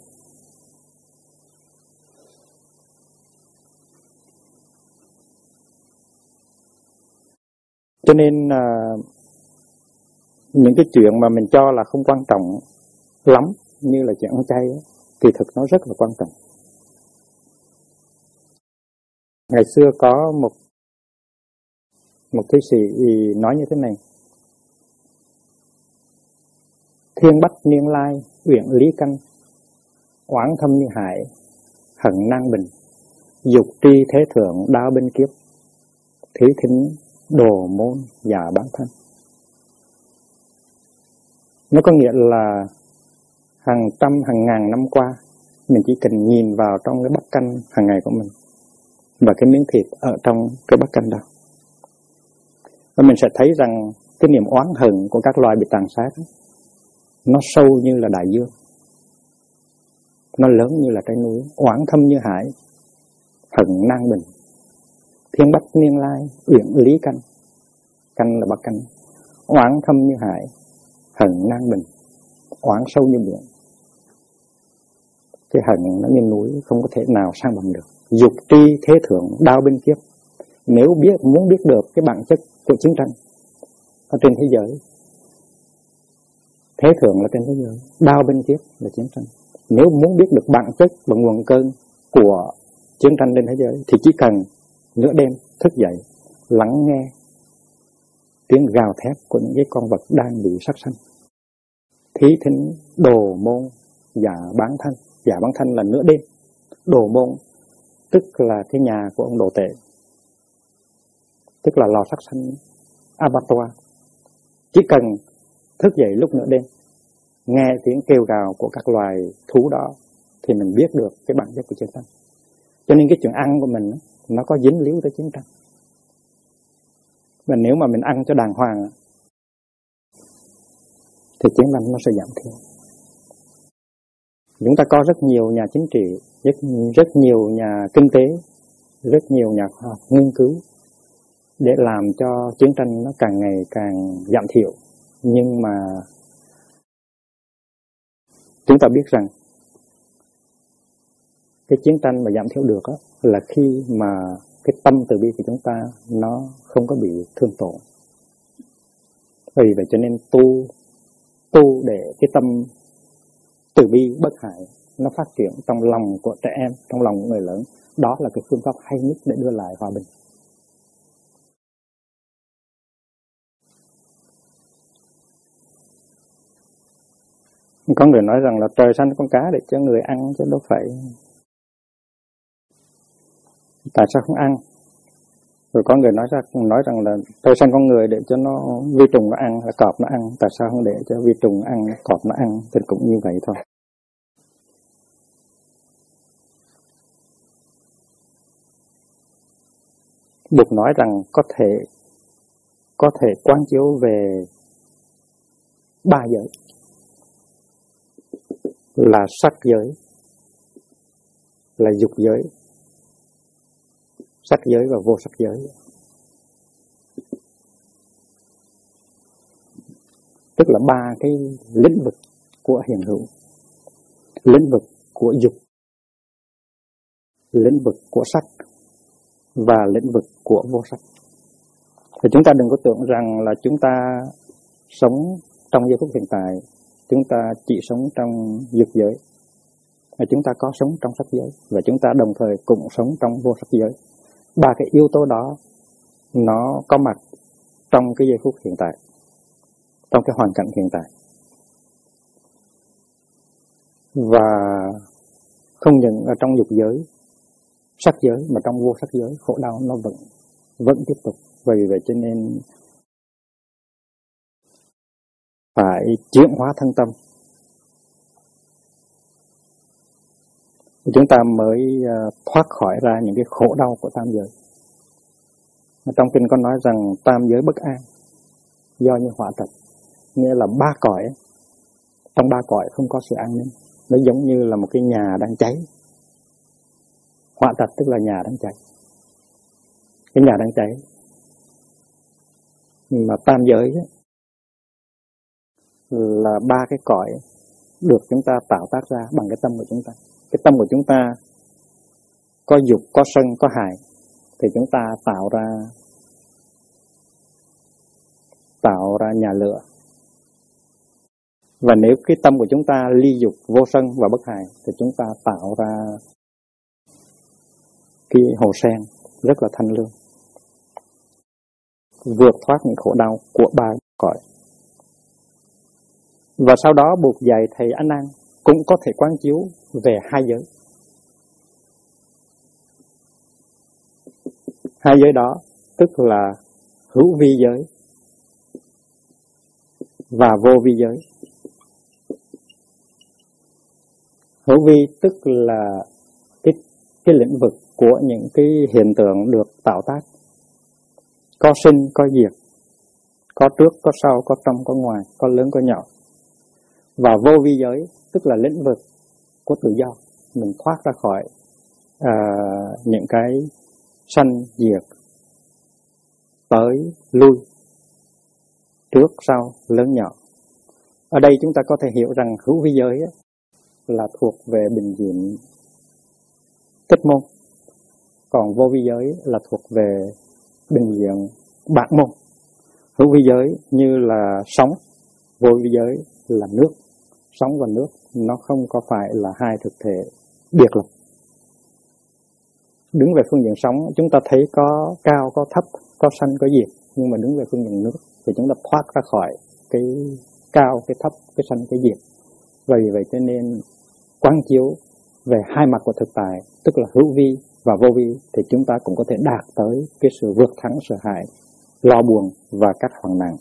Cho nên những cái chuyện mà mình cho là không quan trọng lắm, như là chuyện ăn chay ấy, kỳ thực nó rất là quan trọng. Ngày xưa có một thi sĩ nói như thế này: thiên bách niên lai, uyển lý căn, oán thâm như hải, hận nan bình, dục tri thế thượng đao bên kiếp, thí thính đồ môn giả bản thân. Nó có nghĩa là hàng trăm, hàng ngàn năm qua, mình chỉ cần nhìn vào trong cái bát canh hàng ngày của mình và cái miếng thịt ở trong cái bát canh đó, và mình sẽ thấy rằng cái niềm oán hận của các loài bị tàn sát nó sâu như là đại dương, nó lớn như là trái núi, oán thâm như hải, hận nan bình, thiên bách niên lai, uyển lý căn. Căn là bát canh. Oán thâm như hải, hận nan bình, oán sâu như biển. Cái hận nó như núi, không có thể nào sang bằng được. Dục tri thế thượng đao bên kiếp. Nếu muốn biết được cái bản chất của chiến tranh ở trên thế giới, thế thượng là trên thế giới, đao bên kiếp là chiến tranh. Nếu muốn biết được bản chất và nguồn cơn của chiến tranh trên thế giới thì chỉ cần nửa đêm thức dậy, lắng nghe tiếng gào thét của những cái con vật đang bị sát sanh. Thí thính đồ môn giả bán thân. Giả bán thân là nửa đêm. Đồ môn tức là cái nhà của ông đồ tể, tức là lò sát sanh abattoir. Chỉ cần thức dậy lúc nửa đêm, nghe tiếng kêu gào của các loài thú đó thì mình biết được cái bản chất của chiến tranh. Cho nên cái chuyện ăn của mình nó có dính líu tới chiến tranh. Và nếu mà mình ăn cho đàng hoàng thì chiến tranh nó sẽ giảm thiểu. Chúng ta có rất nhiều nhà chính trị, rất nhiều nhà kinh tế, rất nhiều nhà khoa học nghiên cứu để làm cho chiến tranh nó càng ngày càng giảm thiểu. Nhưng mà chúng ta biết rằng cái chiến tranh mà giảm thiểu được là khi mà cái tâm từ bi của chúng ta nó không có bị thương tổn. Vì vậy cho nên tu để cái tâm từ bi bất hại nó phát triển trong lòng của trẻ em, trong lòng của người lớn. Đó là cái phương pháp hay nhất để đưa lại hòa bình. Có người nói rằng là trời sanh con cá để cho người ăn chứ đâu phải. Tại sao không ăn? Rồi có người nói rằng là trời sanh con người để cho nó vi trùng nó ăn, là cọp nó ăn. Tại sao không để cho vi trùng ăn, cọp nó ăn? Thì cũng như vậy thôi. Bụt nói rằng có thể quán chiếu về 3 giới, là sắc giới, là dục giới, sắc giới và vô sắc giới. Tức là 3 cái lĩnh vực của hiện hữu: lĩnh vực của dục, lĩnh vực của sắc và lĩnh vực của vô sắc. Thì chúng ta đừng có tưởng rằng là chúng ta sống trong giây phút hiện tại, chúng ta chỉ sống trong dục giới. là chúng ta có sống trong sắc giới, và chúng ta đồng thời cũng sống trong vô sắc giới. Ba cái yếu tố đó nó có mặt trong cái giây phút hiện tại, trong cái hoàn cảnh hiện tại. Và không những ở trong dục giới, sắc giới, mà trong vô sắc giới khổ đau nó vẫn tiếp tục. Vì vậy cho nên phải chuyển hóa thân tâm, chúng ta mới thoát khỏi ra những cái khổ đau của tam giới. Trong kinh có nói rằng tam giới bất an do như hỏa trạch, nghĩa là ba cõi, trong ba cõi không có sự an ninh. Nó giống như là một cái nhà đang cháy. Hỏa trạch tức là nhà đang cháy, cái nhà đang cháy. Nhưng mà tam giới là ba cái cõi được chúng ta tạo tác ra bằng cái tâm của chúng ta. Cái tâm của chúng ta có dục, có sân, có hại, thì chúng ta tạo ra nhà lửa. Và nếu cái tâm của chúng ta ly dục, vô sân và bất hại, thì chúng ta tạo ra cái hồ sen rất là thanh lương, vượt thoát những khổ đau của ba cõi. Và sau đó buộc dạy thầy A Nan cũng có thể quán chiếu về hai giới. Hai giới đó tức là hữu vi giới và vô vi giới. Hữu vi tức là cái lĩnh vực của những cái hiện tượng được tạo tác, có sinh, có diệt, có trước, có sau, có trong, có ngoài, có lớn, có nhỏ. Và vô vi giới tức là lĩnh vực của tự do, mình thoát ra khỏi những cái sanh diệt, tới lui, trước sau, lớn nhỏ. Ở đây chúng ta có thể hiểu rằng hữu vi giới là thuộc về bình diện tích môn, còn vô vi giới là thuộc về bình diện bạc môn. Hữu vi giới như là sóng, vô vi giới là nước. Sóng và nước nó không có phải là hai thực thể biệt lập. Đứng về phương diện sóng, chúng ta thấy có cao, có thấp, có sanh, có diệt. Nhưng mà đứng về phương diện nước thì chúng ta thoát ra khỏi cái cao, cái thấp, cái sanh, cái diệt. Vì vậy cho nên quán chiếu về hai mặt của thực tại, tức là hữu vi và vô vi, thì chúng ta cũng có thể đạt tới cái sự vượt thắng sợ hãi, lo buồn và các hoạn nạn.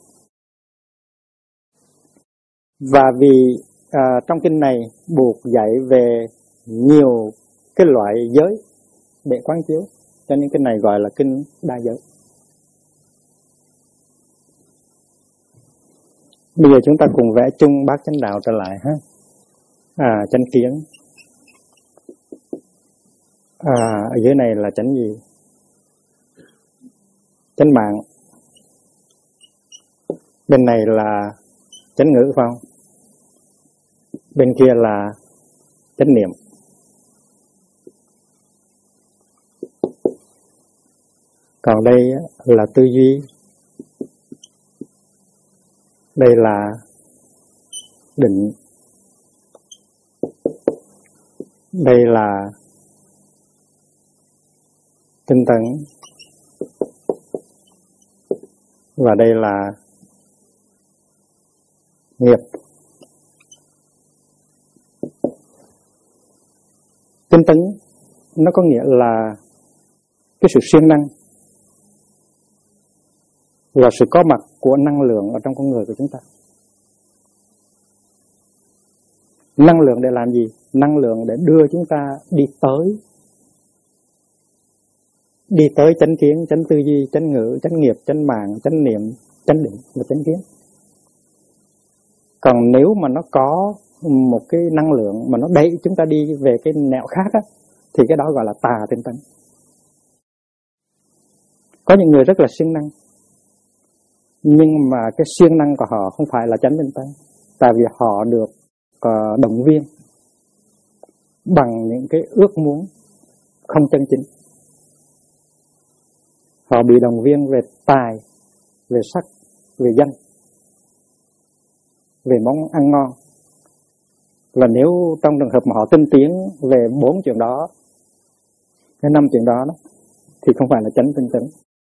Và vì trong kinh này buộc dạy về nhiều cái loại giới để quán chiếu, cho nên kinh này gọi là kinh đa giới. Bây giờ chúng ta cùng vẽ chung bát chánh đạo trở lại ha. Chánh kiến. Ở dưới này là chánh gì? Chánh mạng. Bên này là chánh ngữ phải không? Bên kia là chánh niệm. Còn đây là tư duy. Đây là định. Đây là tinh tấn. Và đây là nghiệp. Tinh tấn nó có nghĩa là cái sự siêng năng, là sự có mặt của năng lượng ở trong con người của chúng ta. Năng lượng để làm gì? Năng lượng để đưa chúng ta đi tới chánh kiến, chánh tư duy, chánh ngữ, chánh nghiệp, chánh mạng, chánh niệm, chánh định và chánh kiến. Còn nếu mà nó có một cái năng lượng mà nó đẩy chúng ta đi về cái nẻo khác á, thì cái đó gọi là tà tinh tấn. Có những người rất là siêng năng, nhưng mà cái siêng năng của họ không phải là chánh tinh tấn, tại vì họ được động viên bằng những cái ước muốn không chân chính. Họ bị động viên về tài, về sắc, về danh, về món ăn ngon, Và nếu trong trường hợp mà họ tinh tiến về 4 chuyện đó, cái 5 chuyện đó thì không phải là chánh tinh tấn.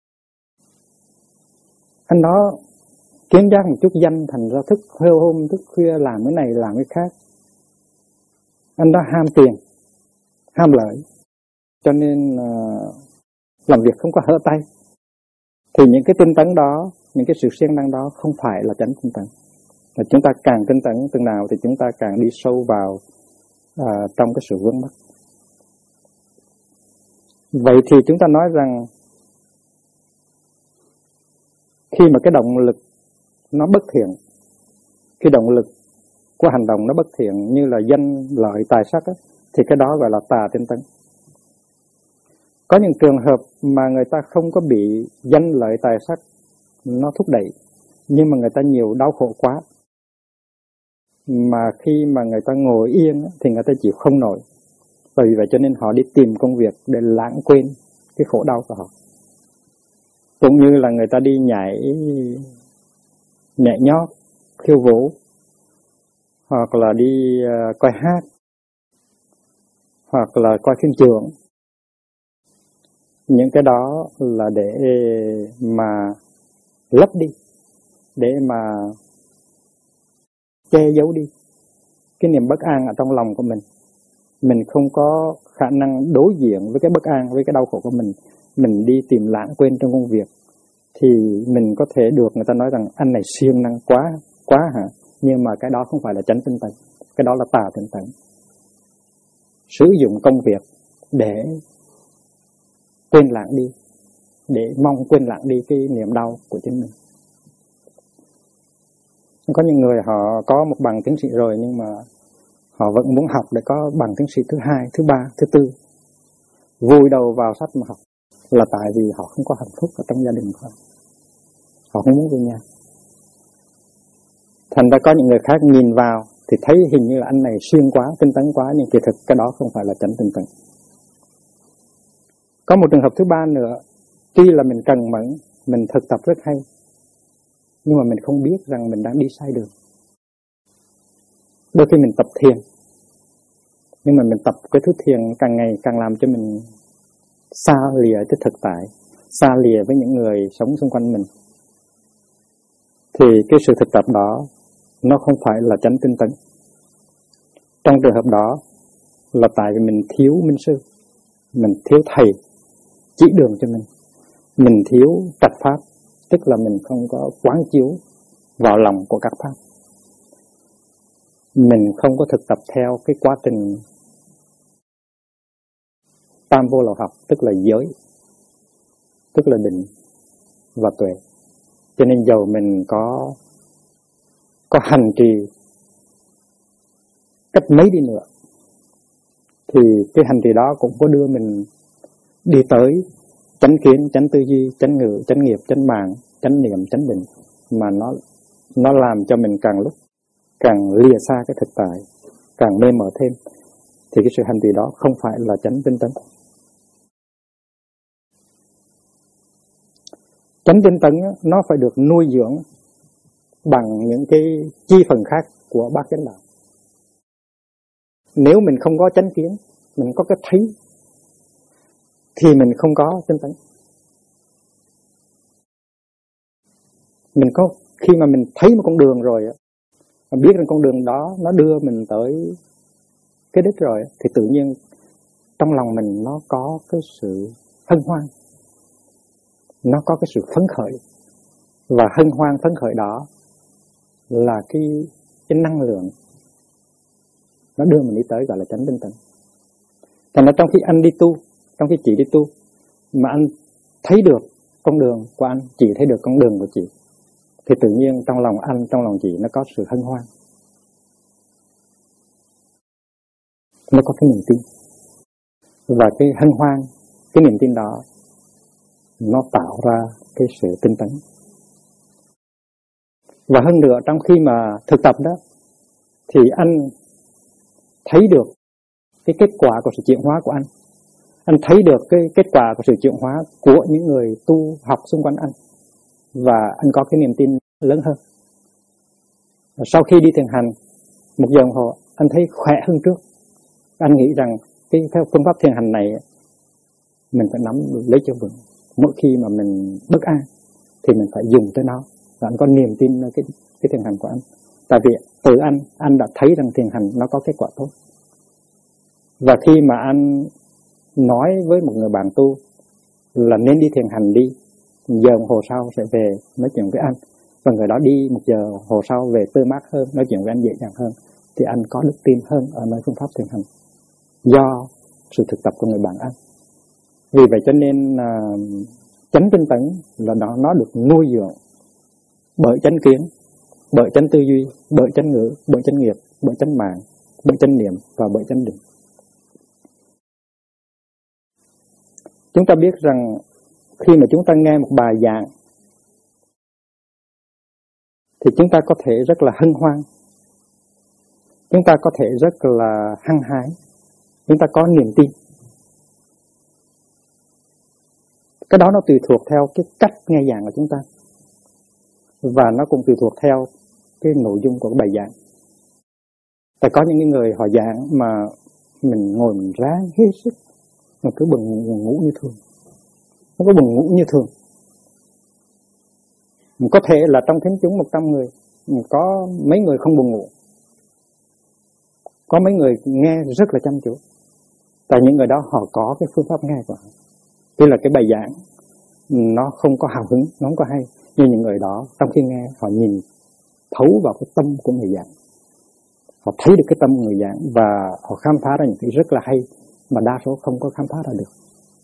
Anh đó kiếm giác một chút danh, thành ra thức hôm thức khuya làm cái này làm cái khác. Anh đó ham tiền, ham lợi, cho nên làm việc không có hở tay. Thì những cái tinh tấn đó, những cái sự siêng năng đó không phải là chánh tinh tấn. Và chúng ta càng tinh tấn từng nào thì chúng ta càng đi sâu vào trong cái sự vướng mắc. Vậy thì chúng ta nói rằng khi mà cái động lực nó bất thiện, cái động lực của hành động nó bất thiện như là danh lợi tài sắc ấy, thì cái đó gọi là tà tinh tấn. Có những trường hợp mà người ta không có bị danh lợi tài sắc nó thúc đẩy, nhưng mà người ta nhiều đau khổ quá, mà khi mà người ta ngồi yên thì người ta chịu không nổi. Bởi vì vậy cho nên họ đi tìm công việc để lãng quên cái khổ đau của họ. Cũng như là người ta đi nhảy nhót, khiêu vũ, hoặc là đi coi hát, hoặc là coi phim chưởng. Những cái đó là để mà lấp đi, để mà che giấu đi cái niềm bất an ở trong lòng của mình. Mình không có khả năng đối diện với cái bất an, với cái đau khổ của mình. Mình đi tìm lãng quên trong công việc thì mình có thể được người ta nói rằng anh này siêng năng quá hả? Nhưng mà cái đó không phải là chánh tinh tấn, cái đó là tà tinh tấn. Sử dụng công việc để quên lãng đi, để mong quên lãng đi cái niềm đau của chính mình. Có những người họ có một bằng tiến sĩ rồi nhưng mà họ vẫn muốn học để có bằng tiến sĩ thứ 2, thứ 3, thứ 4. Vùi đầu vào sách mà học là tại vì họ không có hạnh phúc ở trong gia đình của họ. Họ không muốn về nhà. Thành ra có những người khác nhìn vào thì thấy hình như là anh này siêng quá, tinh tấn quá, nhưng kỳ thực cái đó không phải là chánh tinh tấn. Có một trường hợp thứ 3 nữa, tuy là mình cần mẫn, mình thực tập rất hay, nhưng mà mình không biết rằng mình đang đi sai đường. Đôi khi mình tập thiền, nhưng mà mình tập cái thứ thiền càng ngày càng làm cho mình xa lìa cái thực tại, xa lìa với những người sống xung quanh mình. Thì cái sự thực tập đó nó không phải là chánh tinh tấn. Trong trường hợp đó là tại vì mình thiếu minh sư, mình thiếu thầy chỉ đường cho mình thiếu trạch pháp, tức là mình không có quán chiếu vào lòng của các pháp. Mình không có thực tập theo cái quá trình tam vô lậu học, tức là giới, tức là định và tuệ. Cho nên dầu mình có hành trì cách mấy đi nữa thì cái hành trì đó cũng có đưa mình đi tới chánh kiến, chánh tư duy, chánh ngữ, chánh nghiệp, chánh mạng, chánh niệm, chánh định, mà nó làm cho mình càng lúc càng lìa xa cái thực tại, càng mê mờ thêm. Thì cái sự hành trì đó không phải là chánh tinh tấn. Chánh tinh tấn nó phải được nuôi dưỡng bằng những cái chi phần khác của bát chánh đạo. Nếu mình không có chánh kiến, mình có cái thấy, thì mình không có tinh tấn. Mình có, khi mà mình thấy một con đường rồi, mình biết rằng con đường đó nó đưa mình tới cái đích rồi, thì tự nhiên trong lòng mình nó có cái sự hân hoan, nó có cái sự phấn khởi. Và hân hoan phấn khởi đó là cái năng lượng nó đưa mình đi tới, gọi là chánh tinh tấn. Thành ra trong khi anh đi tu, trong khi chị đi tu, mà anh thấy được con đường của anh, chị thấy được con đường của chị, thì tự nhiên trong lòng anh, trong lòng chị nó có sự hân hoan, nó có cái niềm tin. Và cái hân hoan, cái niềm tin đó nó tạo ra cái sự tinh tấn. Và hơn nữa, trong khi mà thực tập đó, thì anh thấy được cái kết quả của sự chuyển hóa của anh. Anh thấy được cái kết quả của sự chuyển hóa của những người tu học xung quanh anh. Và anh có cái niềm tin lớn hơn. Và sau khi đi thiền hành một giờ đồng hồ, anh thấy khỏe hơn trước. Anh nghĩ rằng cái phương pháp thiền hành này mình phải nắm lấy cho vững. Mỗi khi mà mình bất an thì mình phải dùng tới nó. Và anh có niềm tin ở cái thiền hành của anh. Tại vì từ anh đã thấy rằng thiền hành nó có kết quả tốt. Và khi mà anh nói với một người bạn tu là nên đi thiền hành đi, giờ một hồ sau sẽ về nói chuyện với anh, và người đó đi một giờ hồ sau về tươi mát hơn, nói chuyện với anh dễ dàng hơn, thì anh có đức tin hơn ở nơi phương pháp thiền hành do sự thực tập của người bạn anh. Vì vậy cho nên chánh tinh tấn là nó được nuôi dưỡng bởi chánh kiến, bởi chánh tư duy, bởi chánh ngữ, bởi chánh nghiệp, bởi chánh mạng, bởi chánh niệm và bởi chánh định. Chúng ta biết rằng khi mà chúng ta nghe một bài giảng thì chúng ta có thể rất là hân hoan, chúng ta có thể rất là hăng hái, chúng ta có niềm tin. Cái đó nó tùy thuộc theo cái cách nghe giảng của chúng ta, và nó cũng tùy thuộc theo cái nội dung của cái bài giảng. Tại có những người họ giảng mà mình ngồi mình ráng hết sức, mà cứ buồn ngủ như thường. Nó có buồn ngủ như thường. Có thể là trong thính chúng 100 người, có mấy người không buồn ngủ, có mấy người nghe rất là chăm chú. Tại những người đó họ có cái phương pháp nghe của họ. Tức là cái bài giảng nó không có hào hứng, nó không có hay. Nhưng những người đó trong khi nghe họ nhìn thấu vào cái tâm của người giảng, họ thấy được cái tâm người giảng và họ khám phá ra những cái rất là hay mà đa số không có khám phá ra được.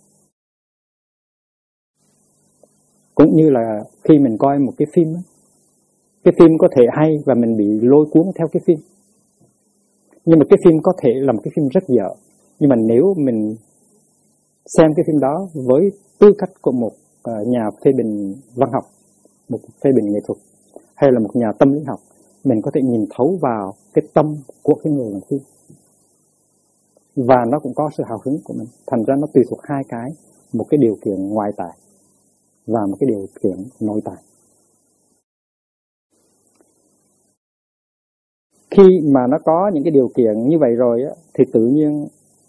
Cũng như là khi mình coi một cái phim có thể hay và mình bị lôi cuốn theo cái phim. Nhưng mà cái phim có thể là một cái phim rất dở. Nhưng mà nếu mình xem cái phim đó với tư cách của một nhà phê bình văn học, một phê bình nghệ thuật, hay là một nhà tâm lý học, mình có thể nhìn thấu vào cái tâm của cái người làm phim. Và nó cũng có sự hào hứng của mình. Thành ra nó tùy thuộc hai cái, một cái điều kiện ngoại tại và một cái điều kiện nội tại. Khi mà nó có những cái điều kiện như vậy rồi á, thì tự nhiên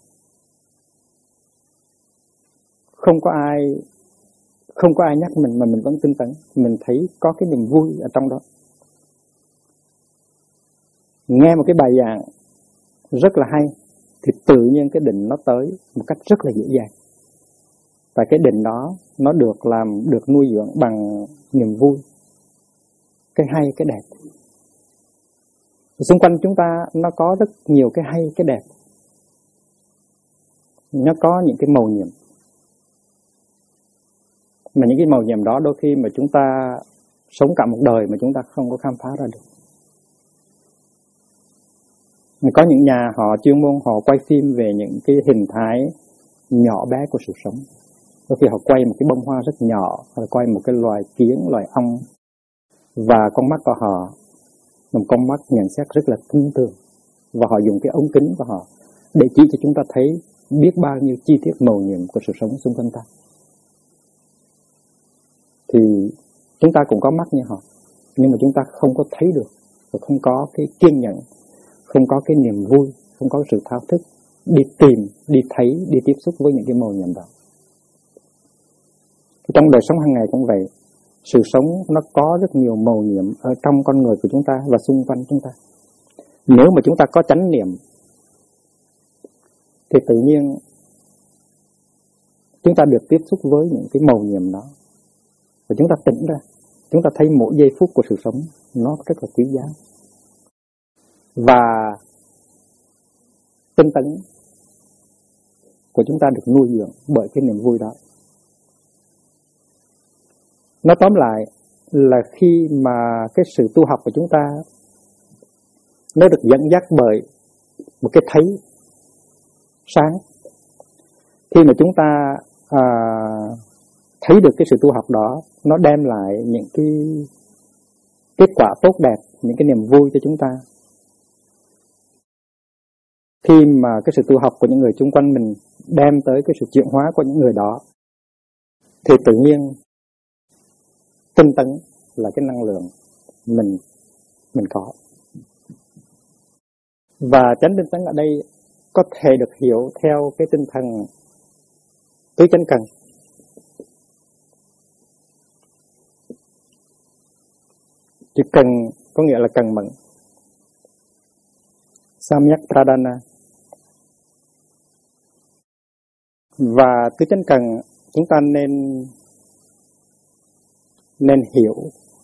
không có ai nhắc mình mà mình vẫn tinh tấn. Mình thấy có cái niềm vui ở trong đó. Nghe một cái bài giảng rất là hay thì tự nhiên cái định nó tới một cách rất là dễ dàng. Và cái định đó nó được nuôi dưỡng bằng niềm vui, cái hay, cái đẹp. Xung quanh chúng ta nó có rất nhiều cái hay, cái đẹp. Nó có những cái màu nhiệm. Mà những cái màu nhiệm đó đôi khi mà chúng ta sống cả một đời mà chúng ta không có khám phá ra được. Có những nhà họ chuyên môn họ quay phim về những cái hình thái nhỏ bé của sự sống. Đôi khi họ quay một cái bông hoa rất nhỏ, họ quay một cái loài kiến, loài ong, và con mắt của họ một con mắt nhận xét rất là tinh tường, và họ dùng cái ống kính của họ để chỉ cho chúng ta thấy biết bao nhiêu chi tiết màu nhiệm của sự sống xung quanh ta. Thì chúng ta cũng có mắt như họ, nhưng mà chúng ta không có thấy được, và không có cái kiên nhẫn, không có cái niềm vui, không có sự thao thức đi tìm, đi thấy, đi tiếp xúc với những cái màu nhiệm đó. Trong đời sống hàng ngày cũng vậy, sự sống nó có rất nhiều màu nhiệm ở trong con người của chúng ta và xung quanh chúng ta. Nếu mà chúng ta có chánh niệm thì tự nhiên chúng ta được tiếp xúc với những cái màu nhiệm đó, và chúng ta tỉnh ra, chúng ta thấy mỗi giây phút của sự sống nó rất là quý giá. Và tinh tấn của chúng ta được nuôi dưỡng bởi cái niềm vui đó. Nói tóm lại là khi mà cái sự tu học của chúng ta nó được dẫn dắt bởi một cái thấy sáng, khi mà chúng ta thấy được cái sự tu học đó, nó đem lại những cái kết quả tốt đẹp, những cái niềm vui cho chúng ta. Khi mà cái sự tu học của những người xung quanh mình đem tới cái sự chuyển hóa của những người đó, thì tự nhiên tinh tấn là cái năng lượng mình có. Và chánh tinh tấn ở đây có thể được hiểu theo cái tinh thần tứ chánh cần. Chữ cần có nghĩa là cần mẫn, Samyak Pradana. Và tứ chánh cần chúng ta nên hiểu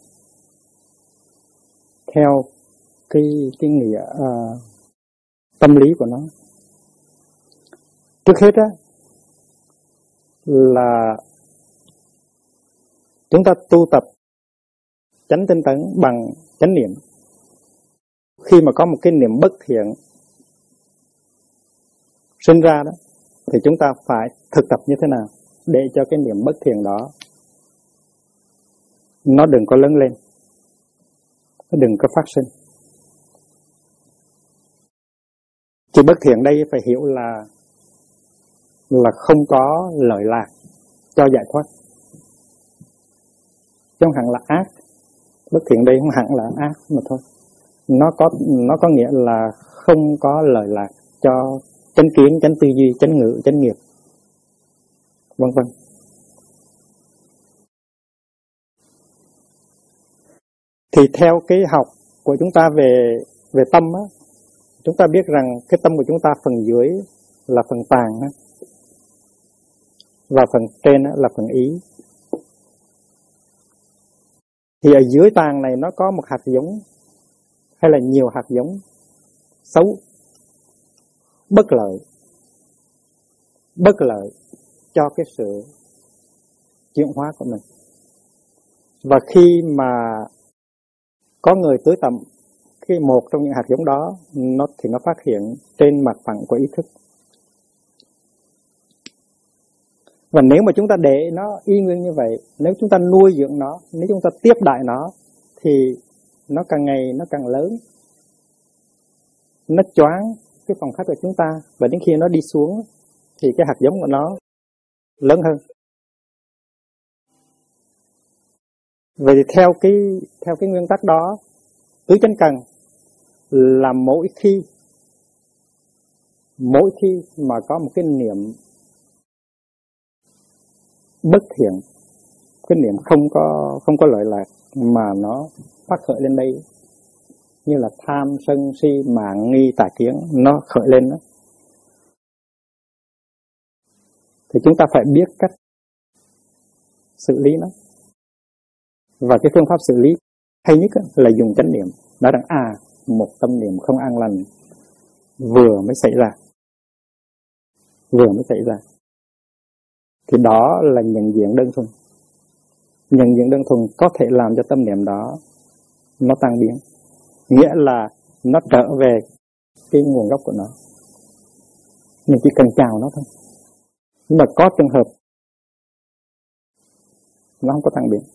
theo cái nghĩa tâm lý của nó. Trước hết á là chúng ta tu tập chánh tinh tấn bằng chánh niệm. Khi mà có một cái niệm bất thiện sinh ra đó, thì chúng ta phải thực tập như thế nào để cho cái niệm bất thiện đó nó đừng có lớn lên, nó đừng có phát sinh. Chữ bất thiện đây phải hiểu là không có lợi lạc cho giải thoát, không hẳn là ác. Bất thiện đây không hẳn là ác mà thôi. Nó có nghĩa là không có lợi lạc cho chánh kiến, chánh tư duy, chánh ngữ, chánh nghiệp, vân vân. Thì theo cái học của chúng ta về tâm á, chúng ta biết rằng cái tâm của chúng ta phần dưới là phần tàng á, và phần trên á là phần ý. Thì ở dưới tàng này nó có một hạt giống hay là nhiều hạt giống xấu, bất lợi cho cái sự chuyển hóa của mình. Và khi mà có người tưới tầm cái một trong những hạt giống đó, thì nó phát hiện trên mặt phẳng của ý thức. Và nếu mà chúng ta để nó y nguyên như vậy, nếu chúng ta nuôi dưỡng nó, nếu chúng ta tiếp đại nó, thì nó càng ngày nó càng lớn, nó choáng cái phòng khách của chúng ta, và đến khi nó đi xuống thì cái hạt giống của nó lớn hơn. Vậy thì theo cái nguyên tắc đó, tứ chánh cần là mỗi khi mà có một cái niệm bất thiện, cái niệm không có lợi lạc mà nó phát khởi lên đây, như là tham, sân, si, mạn, nghi, tà kiến, nó khởi lên đó, thì chúng ta phải biết cách xử lý nó. Và cái phương pháp xử lý hay nhất là dùng chánh niệm. Nói rằng một tâm niệm không an lành vừa mới xảy ra, thì đó là nhận diện đơn thuần. Nhận diện đơn thuần có thể làm cho tâm niệm đó nó tan biến, nghĩa là nó trở về cái nguồn gốc của nó. Mình chỉ cần chào nó thôi. Nhưng mà có trường hợp nó không có tan biến,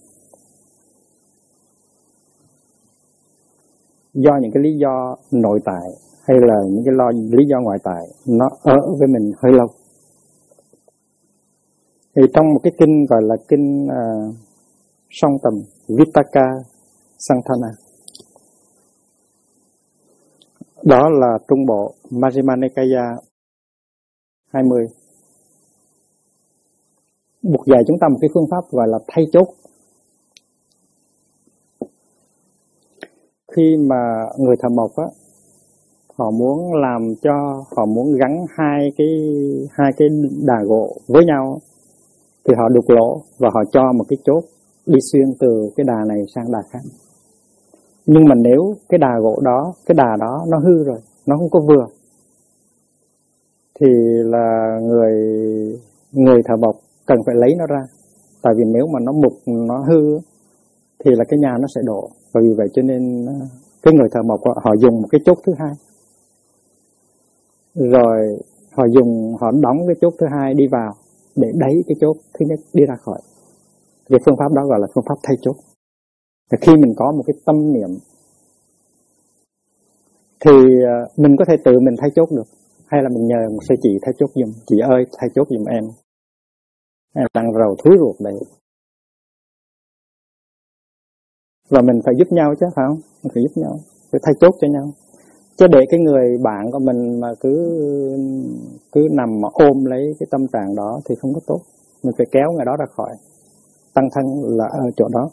do những cái lý do nội tại hay là những cái lý do ngoại tại, nó ở với mình hơi lâu. Thì trong một cái kinh gọi là kinh song tầm Vittaka Santhana, đó là trung bộ Majjhima Nikaya 20, buộc dạy chúng ta một cái phương pháp gọi là thay chốt. Khi mà người thợ mộc á, họ muốn gắn hai cái đà gỗ với nhau, thì họ đục lỗ và họ cho một cái chốt đi xuyên từ cái đà này sang đà khác. Nhưng mà nếu cái đà gỗ đó, cái đà đó nó hư rồi, nó không có vừa, thì là người thợ mộc cần phải lấy nó ra. Tại vì nếu mà nó mục, nó hư thì là cái nhà nó sẽ đổ. Và vì vậy cho nên cái người thợ mộc họ dùng một cái chốt thứ hai, rồi họ đóng cái chốt thứ hai đi vào để đẩy cái chốt thứ nhất đi ra khỏi. Cái phương pháp đó gọi là phương pháp thay chốt. Thì khi mình có một cái tâm niệm thì mình có thể tự mình thay chốt được, hay là mình nhờ một sư chị thay chốt giùm. Chị ơi, thay chốt giùm em đang rầu thúi ruột đây. Và mình phải giúp nhau chứ, phải không? Mình phải giúp nhau, phải thay chốt cho nhau. Chứ để cái người bạn của mình mà cứ nằm mà ôm lấy cái tâm trạng đó thì không có tốt. Mình phải kéo người đó ra khỏi. Tăng thân là ở chỗ đó.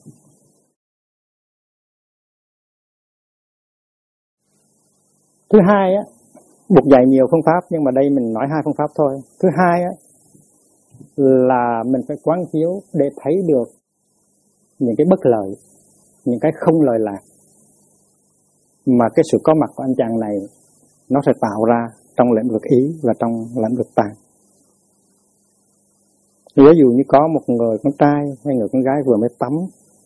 Thứ hai á, Bụt dạy nhiều phương pháp nhưng mà đây mình nói 2 phương pháp thôi. Thứ hai á, là mình phải quán chiếu để thấy được những cái bất lợi, những cái không lợi lạc mà cái sự có mặt của anh chàng này nó sẽ tạo ra trong lĩnh vực ý và trong lĩnh vực tạng. Ví dụ như có một người con trai hay người con gái vừa mới tắm,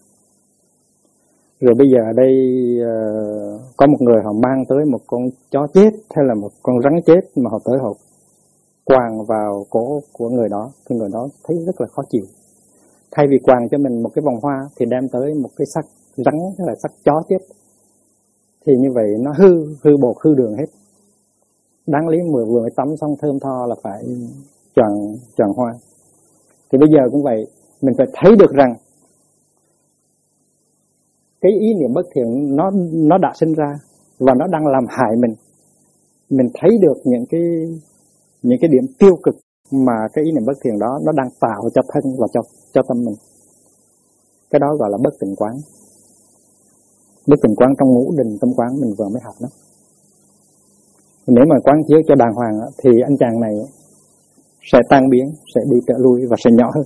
rồi bây giờ ở đây có một người họ mang tới một con chó chết hay là một con rắn chết mà họ tới họ quàng vào cổ của người đó, thì người đó thấy rất là khó chịu. Thay vì quàng cho mình một cái vòng hoa thì đem tới một cái xác rắn hay là xác chó chết, thì như vậy nó hư bột hư đường hết. Đáng lý vừa mới tắm xong thơm tho là phải choàng hoa. Thì bây giờ cũng vậy, mình phải thấy được rằng cái ý niệm bất thiện nó đã sinh ra và nó đang làm hại mình. Mình thấy được những cái điểm tiêu cực mà cái ý niệm bất thiện đó nó đang tạo cho thân và cho tâm mình. Cái đó gọi là bất tịnh quán. Bất tịnh quán trong ngũ đình tâm quán mình vừa mới học đó. Nếu mà quán chiếu cho đàng hoàng thì anh chàng này sẽ tan biến, sẽ đi trở lui và sẽ nhỏ hơn.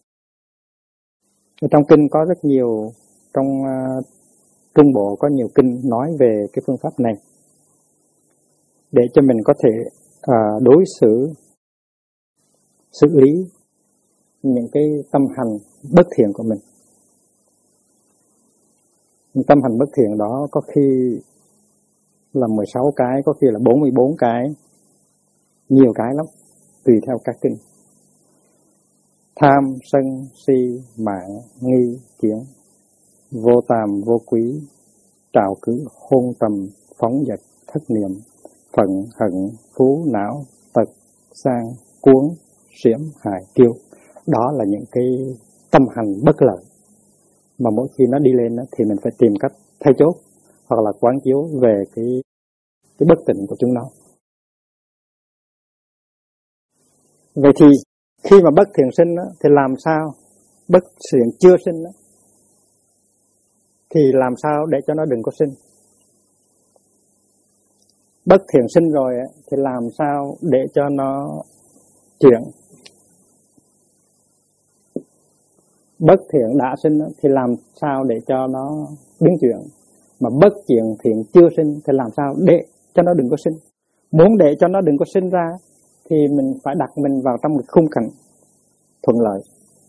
Ở trong kinh có rất nhiều, trong Trung Bộ có nhiều kinh nói về cái phương pháp này để cho mình có thể đối xử lý những cái tâm hành bất thiện của mình. Những tâm hành bất thiện đó có khi là 16 cái, có khi là 44 cái, nhiều cái lắm, tùy theo các kinh. Tham, sân, si, mạng, nghi, kiến, vô tàm, vô quý, trạo cử, hôn trầm, phóng dật, thất niệm, phận, hận, phú, não, tật, sang, cuốn, xiểm, hại, kiêu. Đó là những cái tâm hành bất lợi mà mỗi khi nó đi lên thì mình phải tìm cách thay chốt hoặc là quán chiếu về cái bất tịnh của chúng nó. Vậy thì khi mà bất thiện sinh thì làm sao, bất thiện chưa sinh thì làm sao để cho nó đừng có sinh. Bất thiện sinh rồi thì làm sao để cho nó chuyển. Bất thiện đã sinh thì làm sao để cho nó biến chuyển. Mà bất thiện chưa sinh thì làm sao để cho nó đừng có sinh. Muốn để cho nó đừng có sinh ra thì mình phải đặt mình vào trong một khung cảnh thuận lợi.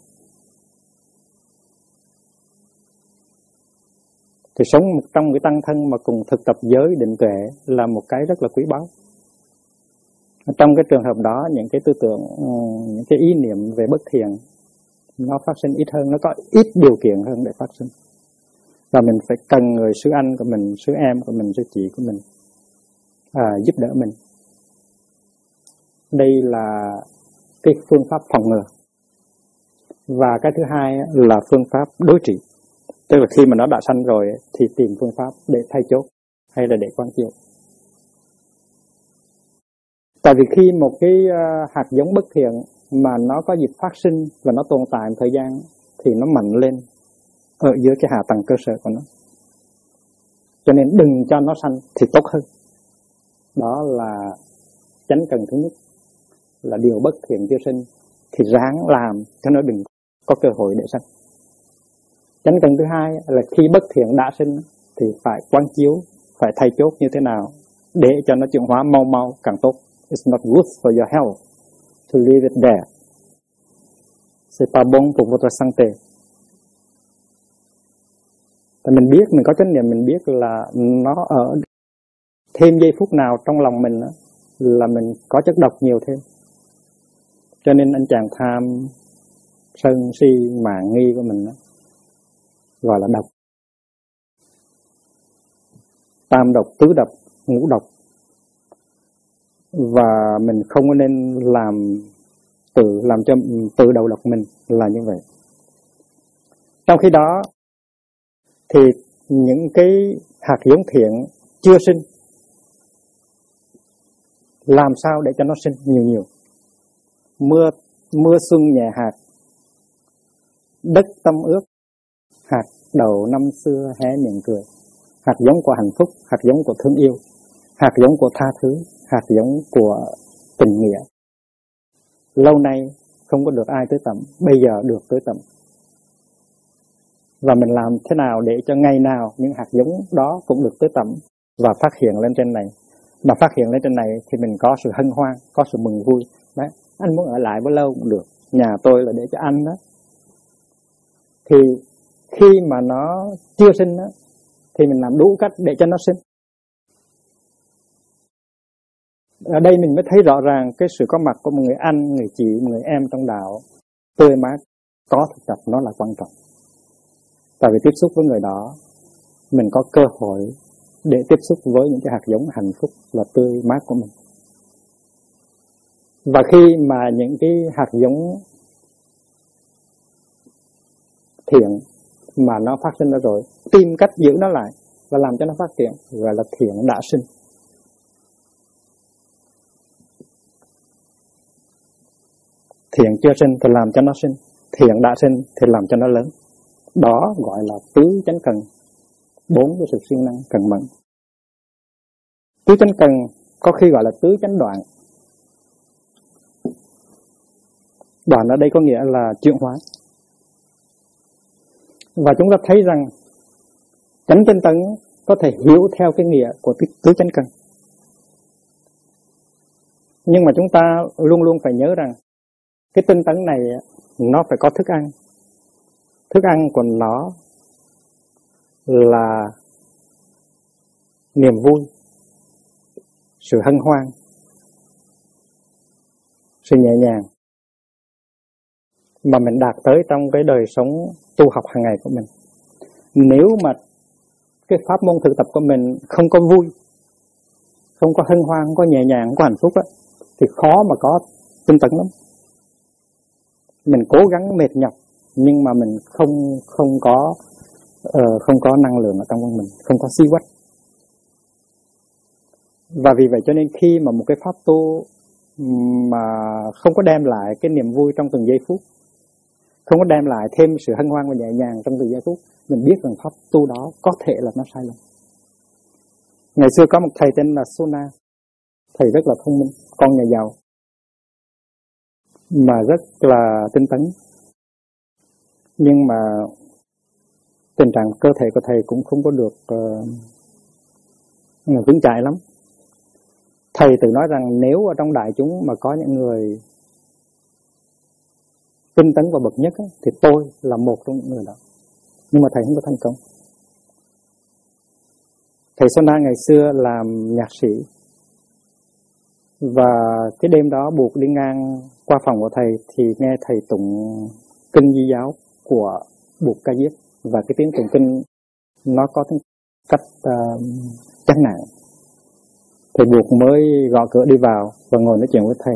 Thì sống trong cái tăng thân mà cùng thực tập giới định tuệ là một cái rất là quý báu. Trong cái trường hợp đó, những cái tư tưởng, những cái ý niệm về bất thiện nó phát sinh ít hơn, nó có ít điều kiện hơn để phát sinh. Và mình phải cần người sư anh của mình, sư em của mình, sư chị của mình giúp đỡ mình. Đây là cái phương pháp phòng ngừa. Và cái thứ hai là phương pháp đối trị. Tức là khi mà nó đã sanh rồi thì tìm phương pháp để thay chốt hay là để quán chiếu. Tại vì khi một cái hạt giống bất thiện mà nó có dịp phát sinh và nó tồn tại một thời gian thì nó mạnh lên ở dưới cái hạ tầng cơ sở của nó. Cho nên đừng cho nó sanh thì tốt hơn. Đó là chánh cần thứ nhất, là điều bất thiện chưa sinh thì ráng làm cho nó đừng có cơ hội để sanh. Chánh cần thứ hai là khi bất thiện đã sinh thì phải quán chiếu, phải thay chốt như thế nào để cho nó chuyển hóa mau càng tốt. It's not good for your health to leave it there. C'est pas bon pour votre santé. Tại mình biết, mình có chánh niệm, mình biết là nó ở thêm giây phút nào trong lòng mình là mình có chất độc nhiều thêm. Cho nên anh chàng tham, sân, si, mạng, nghi của mình gọi là độc. Tam độc, tứ độc, ngũ độc. Và mình không có nên làm cho tự đầu độc mình là như vậy. Trong khi đó thì những cái hạt giống thiện chưa sinh làm sao để cho nó sinh nhiều nhiều. Mưa xuân nhẹ hạt, đất tâm ước, hạt đầu năm xưa hé miệng cười. Hạt giống của hạnh phúc, hạt giống của thương yêu, hạt giống của tha thứ, hạt giống của tình nghĩa. Lâu nay không có được ai tới tận, bây giờ được tới tận. Và mình làm thế nào để cho ngày nào những hạt giống đó cũng được tới tận và phát hiện lên trên này. Mà phát hiện lên trên này thì mình có sự hân hoan, có sự mừng vui. Đấy, anh muốn ở lại bao lâu cũng được, nhà tôi là để cho anh đó. Thì khi mà nó chưa sinh đó, thì mình làm đủ cách để cho nó sinh. Ở đây mình mới thấy rõ ràng cái sự có mặt của một người anh, người chị, người em trong đạo tươi mát, có thực tập nó là quan trọng. Tại vì tiếp xúc với người đó, mình có cơ hội để tiếp xúc với những cái hạt giống hạnh phúc và tươi mát của mình. Và khi mà những cái hạt giống thiện mà nó phát sinh ra rồi, tìm cách giữ nó lại và làm cho nó phát triển, gọi là thiện đã sinh. Thiện chưa sinh thì làm cho nó sinh, thiện đã sinh thì làm cho nó lớn. Đó gọi là tứ chánh cần, 4 cái sự siêng năng cần mẫn. Tứ chánh cần có khi gọi là tứ chánh đoạn. Đoạn ở đây có nghĩa là chuyển hóa. Và chúng ta thấy rằng chánh tinh tấn có thể hiểu theo cái nghĩa của tứ chánh cần. Nhưng mà chúng ta luôn luôn phải nhớ rằng cái tinh tấn này nó phải có thức ăn. Thức ăn của nó là niềm vui, sự hân hoan, sự nhẹ nhàng mà mình đạt tới trong cái đời sống tu học hàng ngày của mình. Nếu mà cái pháp môn thực tập của mình không có vui, không có hân hoan, không có nhẹ nhàng, không có hạnh phúc á, thì khó mà có tinh tấn lắm. Mình cố gắng mệt nhọc nhưng mà mình không có năng lượng ở trong mình, không có si quách. Và vì vậy cho nên khi mà một cái pháp tu mà không có đem lại cái niềm vui trong từng giây phút, không có đem lại thêm sự hân hoan và nhẹ nhàng trong từng giây phút, mình biết rằng pháp tu đó có thể là nó sai lầm. Ngày xưa có một thầy tên là Sona, thầy rất là thông minh, con nhà giàu mà rất là tinh tấn, nhưng mà tình trạng cơ thể của thầy cũng không có được vững chãi lắm. Thầy tự nói rằng nếu ở trong đại chúng mà có những người tinh tấn và bậc nhất thì tôi là một trong những người đó. Nhưng mà thầy không có thành công. Thầy Sona ngày xưa làm nhạc sĩ, và cái đêm đó buộc đi ngang qua phòng của thầy thì nghe thầy tụng kinh Di giáo của buộc Ca Diếp, và cái tiếng tụng kinh nó có tính cách chán nản. Thầy buộc mới gõ cửa đi vào và ngồi nói chuyện với thầy.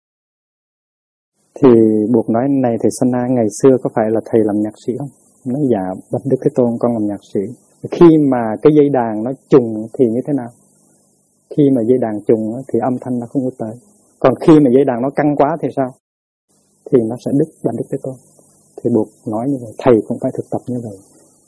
Thì buộc nói: này thầy Sona, ngày xưa có phải là thầy làm nhạc sĩ không? Nói dạ, bạch Đức Thế Tôn, con làm nhạc sĩ. Khi mà cái dây đàn nó trùng thì như thế nào? Khi mà dây đàn trùng thì âm thanh nó không có tới. Còn khi mà dây đàn nó căng quá thì sao? Thì nó sẽ đứt, bạch Đức Thế Tôn. Thì buộc nói như vậy, thầy cũng phải thực tập như vậy.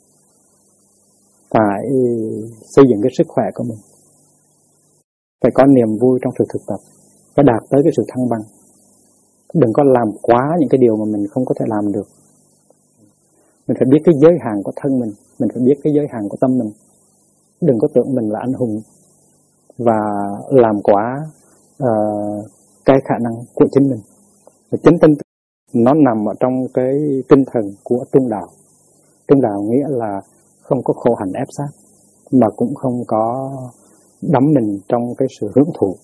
Phải xây dựng cái sức khỏe của mình, phải có niềm vui trong sự thực tập, phải đạt tới cái sự thăng bằng. Đừng có làm quá những cái điều mà mình không có thể làm được. Mình phải biết cái giới hạn của thân mình phải biết cái giới hạn của tâm mình. Đừng có tưởng mình là anh hùng và làm quá cái khả năng của chính mình. Và chính tinh nó nằm ở trong cái tinh thần của trung đạo. Trung đạo nghĩa là không có khổ hạnh ép sát, mà cũng không có đắm mình trong cái sự hưởng thụ.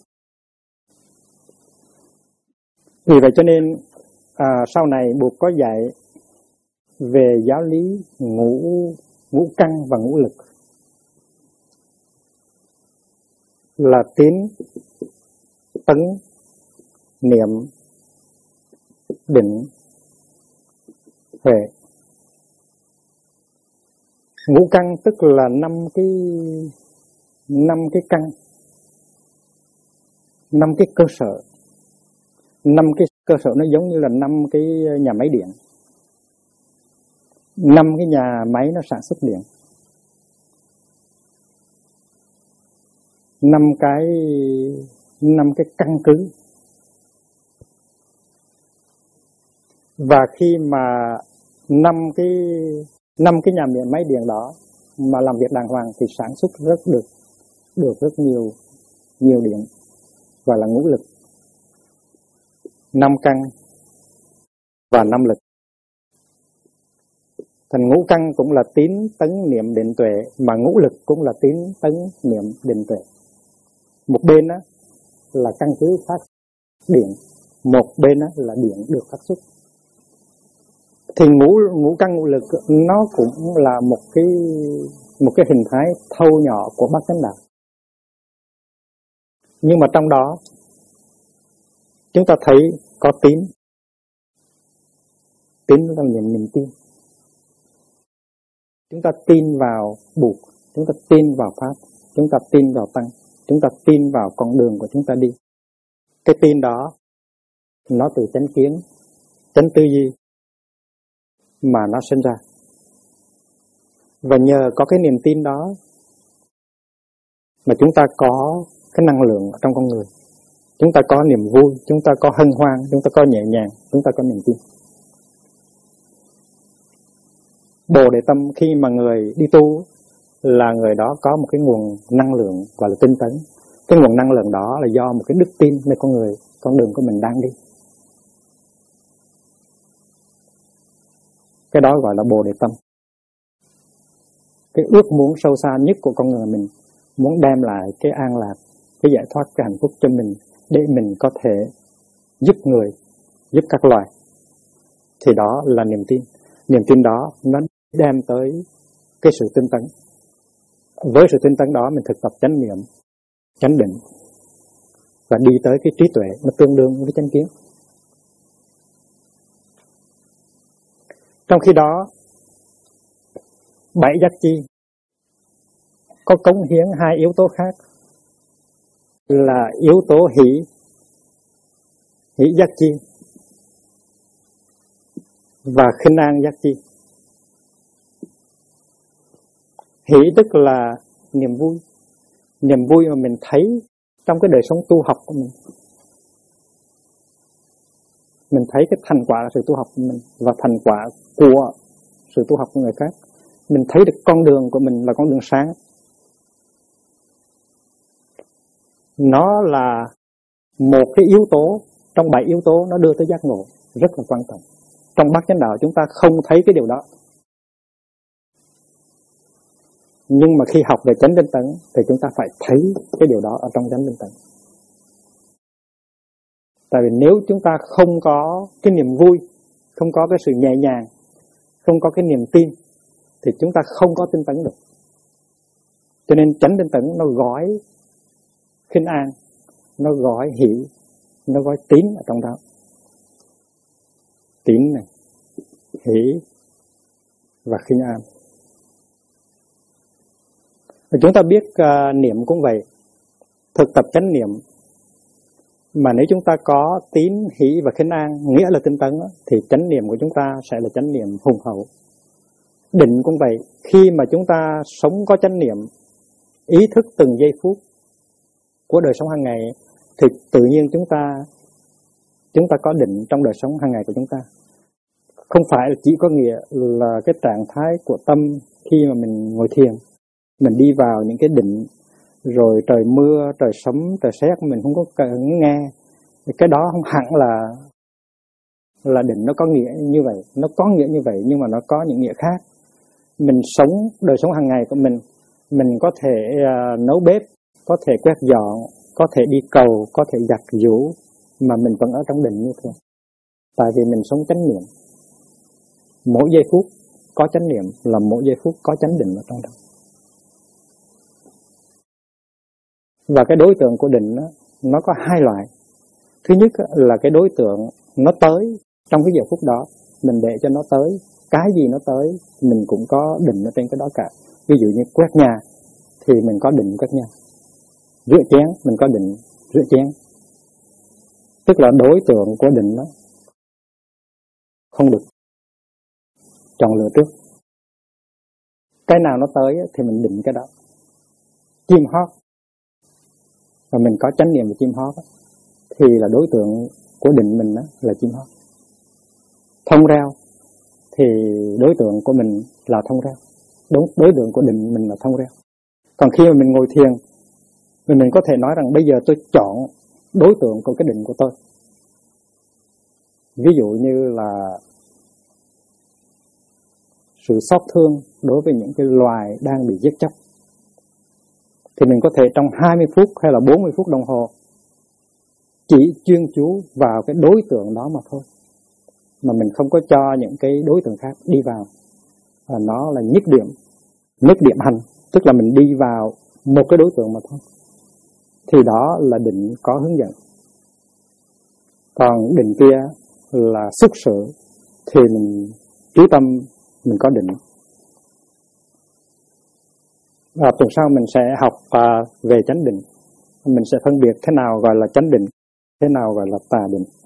Vì vậy cho nên sau này buộc có dạy về giáo lý ngũ căn và ngũ lực, là tín, tấn, niệm, định, huệ. Ngũ căn tức là năm cái căn 5 cái cơ sở. 5 cái cơ sở nó giống như là 5 cái nhà máy điện. 5 cái nhà máy nó sản xuất điện. 5 cái căn cứ. Và khi mà 5 cái nhà máy điện đó mà làm việc đàng hoàng thì sản xuất được rất nhiều điện, gọi là ngũ lực. 5 căn và 5 lực. Thành ngũ căn cũng là tín, tấn, niệm, định, tuệ, mà ngũ lực cũng là tín, tấn, niệm, định, tuệ. Một bên đó là căn cứ phát điện, một bên đó là điện được phát xuất. Thì ngũ căn ngũ lực nó cũng là một cái hình thái thâu nhỏ của bát chánh đạo. Nhưng mà trong đó chúng ta thấy có tín. Tín là niềm tin. Chúng ta tin vào Bụt, chúng ta tin vào Pháp, chúng ta tin vào Tăng, chúng ta tin vào con đường của chúng ta đi. Cái tin đó nó từ chánh kiến, chánh tư duy mà nó sinh ra. Và nhờ có cái niềm tin đó mà chúng ta có cái năng lượng ở trong con người. Chúng ta có niềm vui, chúng ta có hân hoan, chúng ta có nhẹ nhàng, chúng ta có niềm tin. Bồ Đề Tâm khi mà người đi tu là người đó có một cái nguồn năng lượng gọi là tinh tấn. Cái nguồn năng lượng đó là do một cái đức tin nơi con người, con đường của mình đang đi. Cái đó gọi là Bồ Đề Tâm. Cái ước muốn sâu xa nhất của con người mình muốn đem lại cái an lạc, cái giải thoát, cái hạnh phúc cho mình để mình có thể giúp người, giúp các loài. Thì đó là niềm tin. Niềm tin đó nó đem tới cái sự tinh tấn. Với sự tinh tấn đó mình thực tập chánh niệm, chánh định và đi tới cái trí tuệ nó tương đương với chánh kiến. Trong khi đó 7 giác chi có cống hiến 2 yếu tố khác là yếu tố hỷ giác chi và khinh an giác chi. Hỷ tức là niềm vui mà mình thấy trong cái đời sống tu học của mình. Mình thấy cái thành quả là sự tu học của mình và thành quả của sự tu học của người khác. Mình thấy được con đường của mình là con đường sáng. Nó là một cái yếu tố trong 7 yếu tố nó đưa tới giác ngộ rất là quan trọng. Trong bát chánh đạo chúng ta không thấy cái điều đó. Nhưng mà khi học về chánh tinh tấn thì chúng ta phải thấy cái điều đó ở trong chánh tinh tấn. Tại vì nếu chúng ta không có cái niềm vui, không có cái sự nhẹ nhàng, không có cái niềm tin thì chúng ta không có tinh tấn được. Cho nên chánh tinh tấn nó gói khinh an, nó gói hỷ, nó gói tín ở trong đó. Tín này, hỷ và khinh an. Và chúng ta biết niệm cũng vậy. Thực tập chánh niệm mà nếu chúng ta có tín, hỷ và khinh an, nghĩa là tinh tấn, thì chánh niệm của chúng ta sẽ là chánh niệm hùng hậu. Định cũng vậy. Khi mà chúng ta sống có chánh niệm, ý thức từng giây phút của đời sống hàng ngày, thì tự nhiên chúng ta có định trong đời sống hàng ngày của chúng ta. Không phải chỉ có nghĩa là cái trạng thái của tâm khi mà mình ngồi thiền, mình đi vào những cái định, rồi trời mưa, trời sấm, trời sét mình không có cần nghe. Cái đó không hẳn là định nó có nghĩa như vậy. Nó có nghĩa như vậy nhưng mà nó có những nghĩa khác. Mình sống đời sống hàng ngày của mình có thể nấu bếp, có thể quét dọn, có thể đi cầu, có thể giặt giũ mà mình vẫn ở trong định như thế. Tại vì mình sống chánh niệm. Mỗi giây phút có chánh niệm là mỗi giây phút có chánh định ở trong đó. Và cái đối tượng của định đó, nó có 2 loại. Thứ nhất là cái đối tượng nó tới trong cái giờ phút đó, mình để cho nó tới, cái gì nó tới mình cũng có định ở trên cái đó cả. Ví dụ như quét nhà thì mình có định quét nhà, rửa chén mình có định rửa chén, Tức là đối tượng của định đó không được chọn lựa trước. Cái nào nó tới thì mình định cái đó. Chim hót, và mình có chánh niệm về chim hót thì là đối tượng của định mình là chim hót. Thông reo thì đối tượng của mình là thông reo. Đối tượng của định mình là thông reo. Còn khi mà mình ngồi thiền, mình có thể nói rằng bây giờ tôi chọn đối tượng của cái định của tôi. Ví dụ như là sự xót thương đối với những cái loài đang bị giết chóc, thì mình có thể trong 20 phút hay là 40 phút đồng hồ chỉ chuyên chú vào cái đối tượng đó mà thôi, mà mình không có cho những cái đối tượng khác đi vào. Và nó là nhất điểm hành, tức là mình đi vào một cái đối tượng mà thôi. Thì đó là định có hướng dẫn. Còn định kia là xúc sự thì mình chú tâm, mình có định. Và tuần sau mình sẽ học về chánh định. Mình sẽ phân biệt thế nào gọi là chánh định, thế nào gọi là tà định.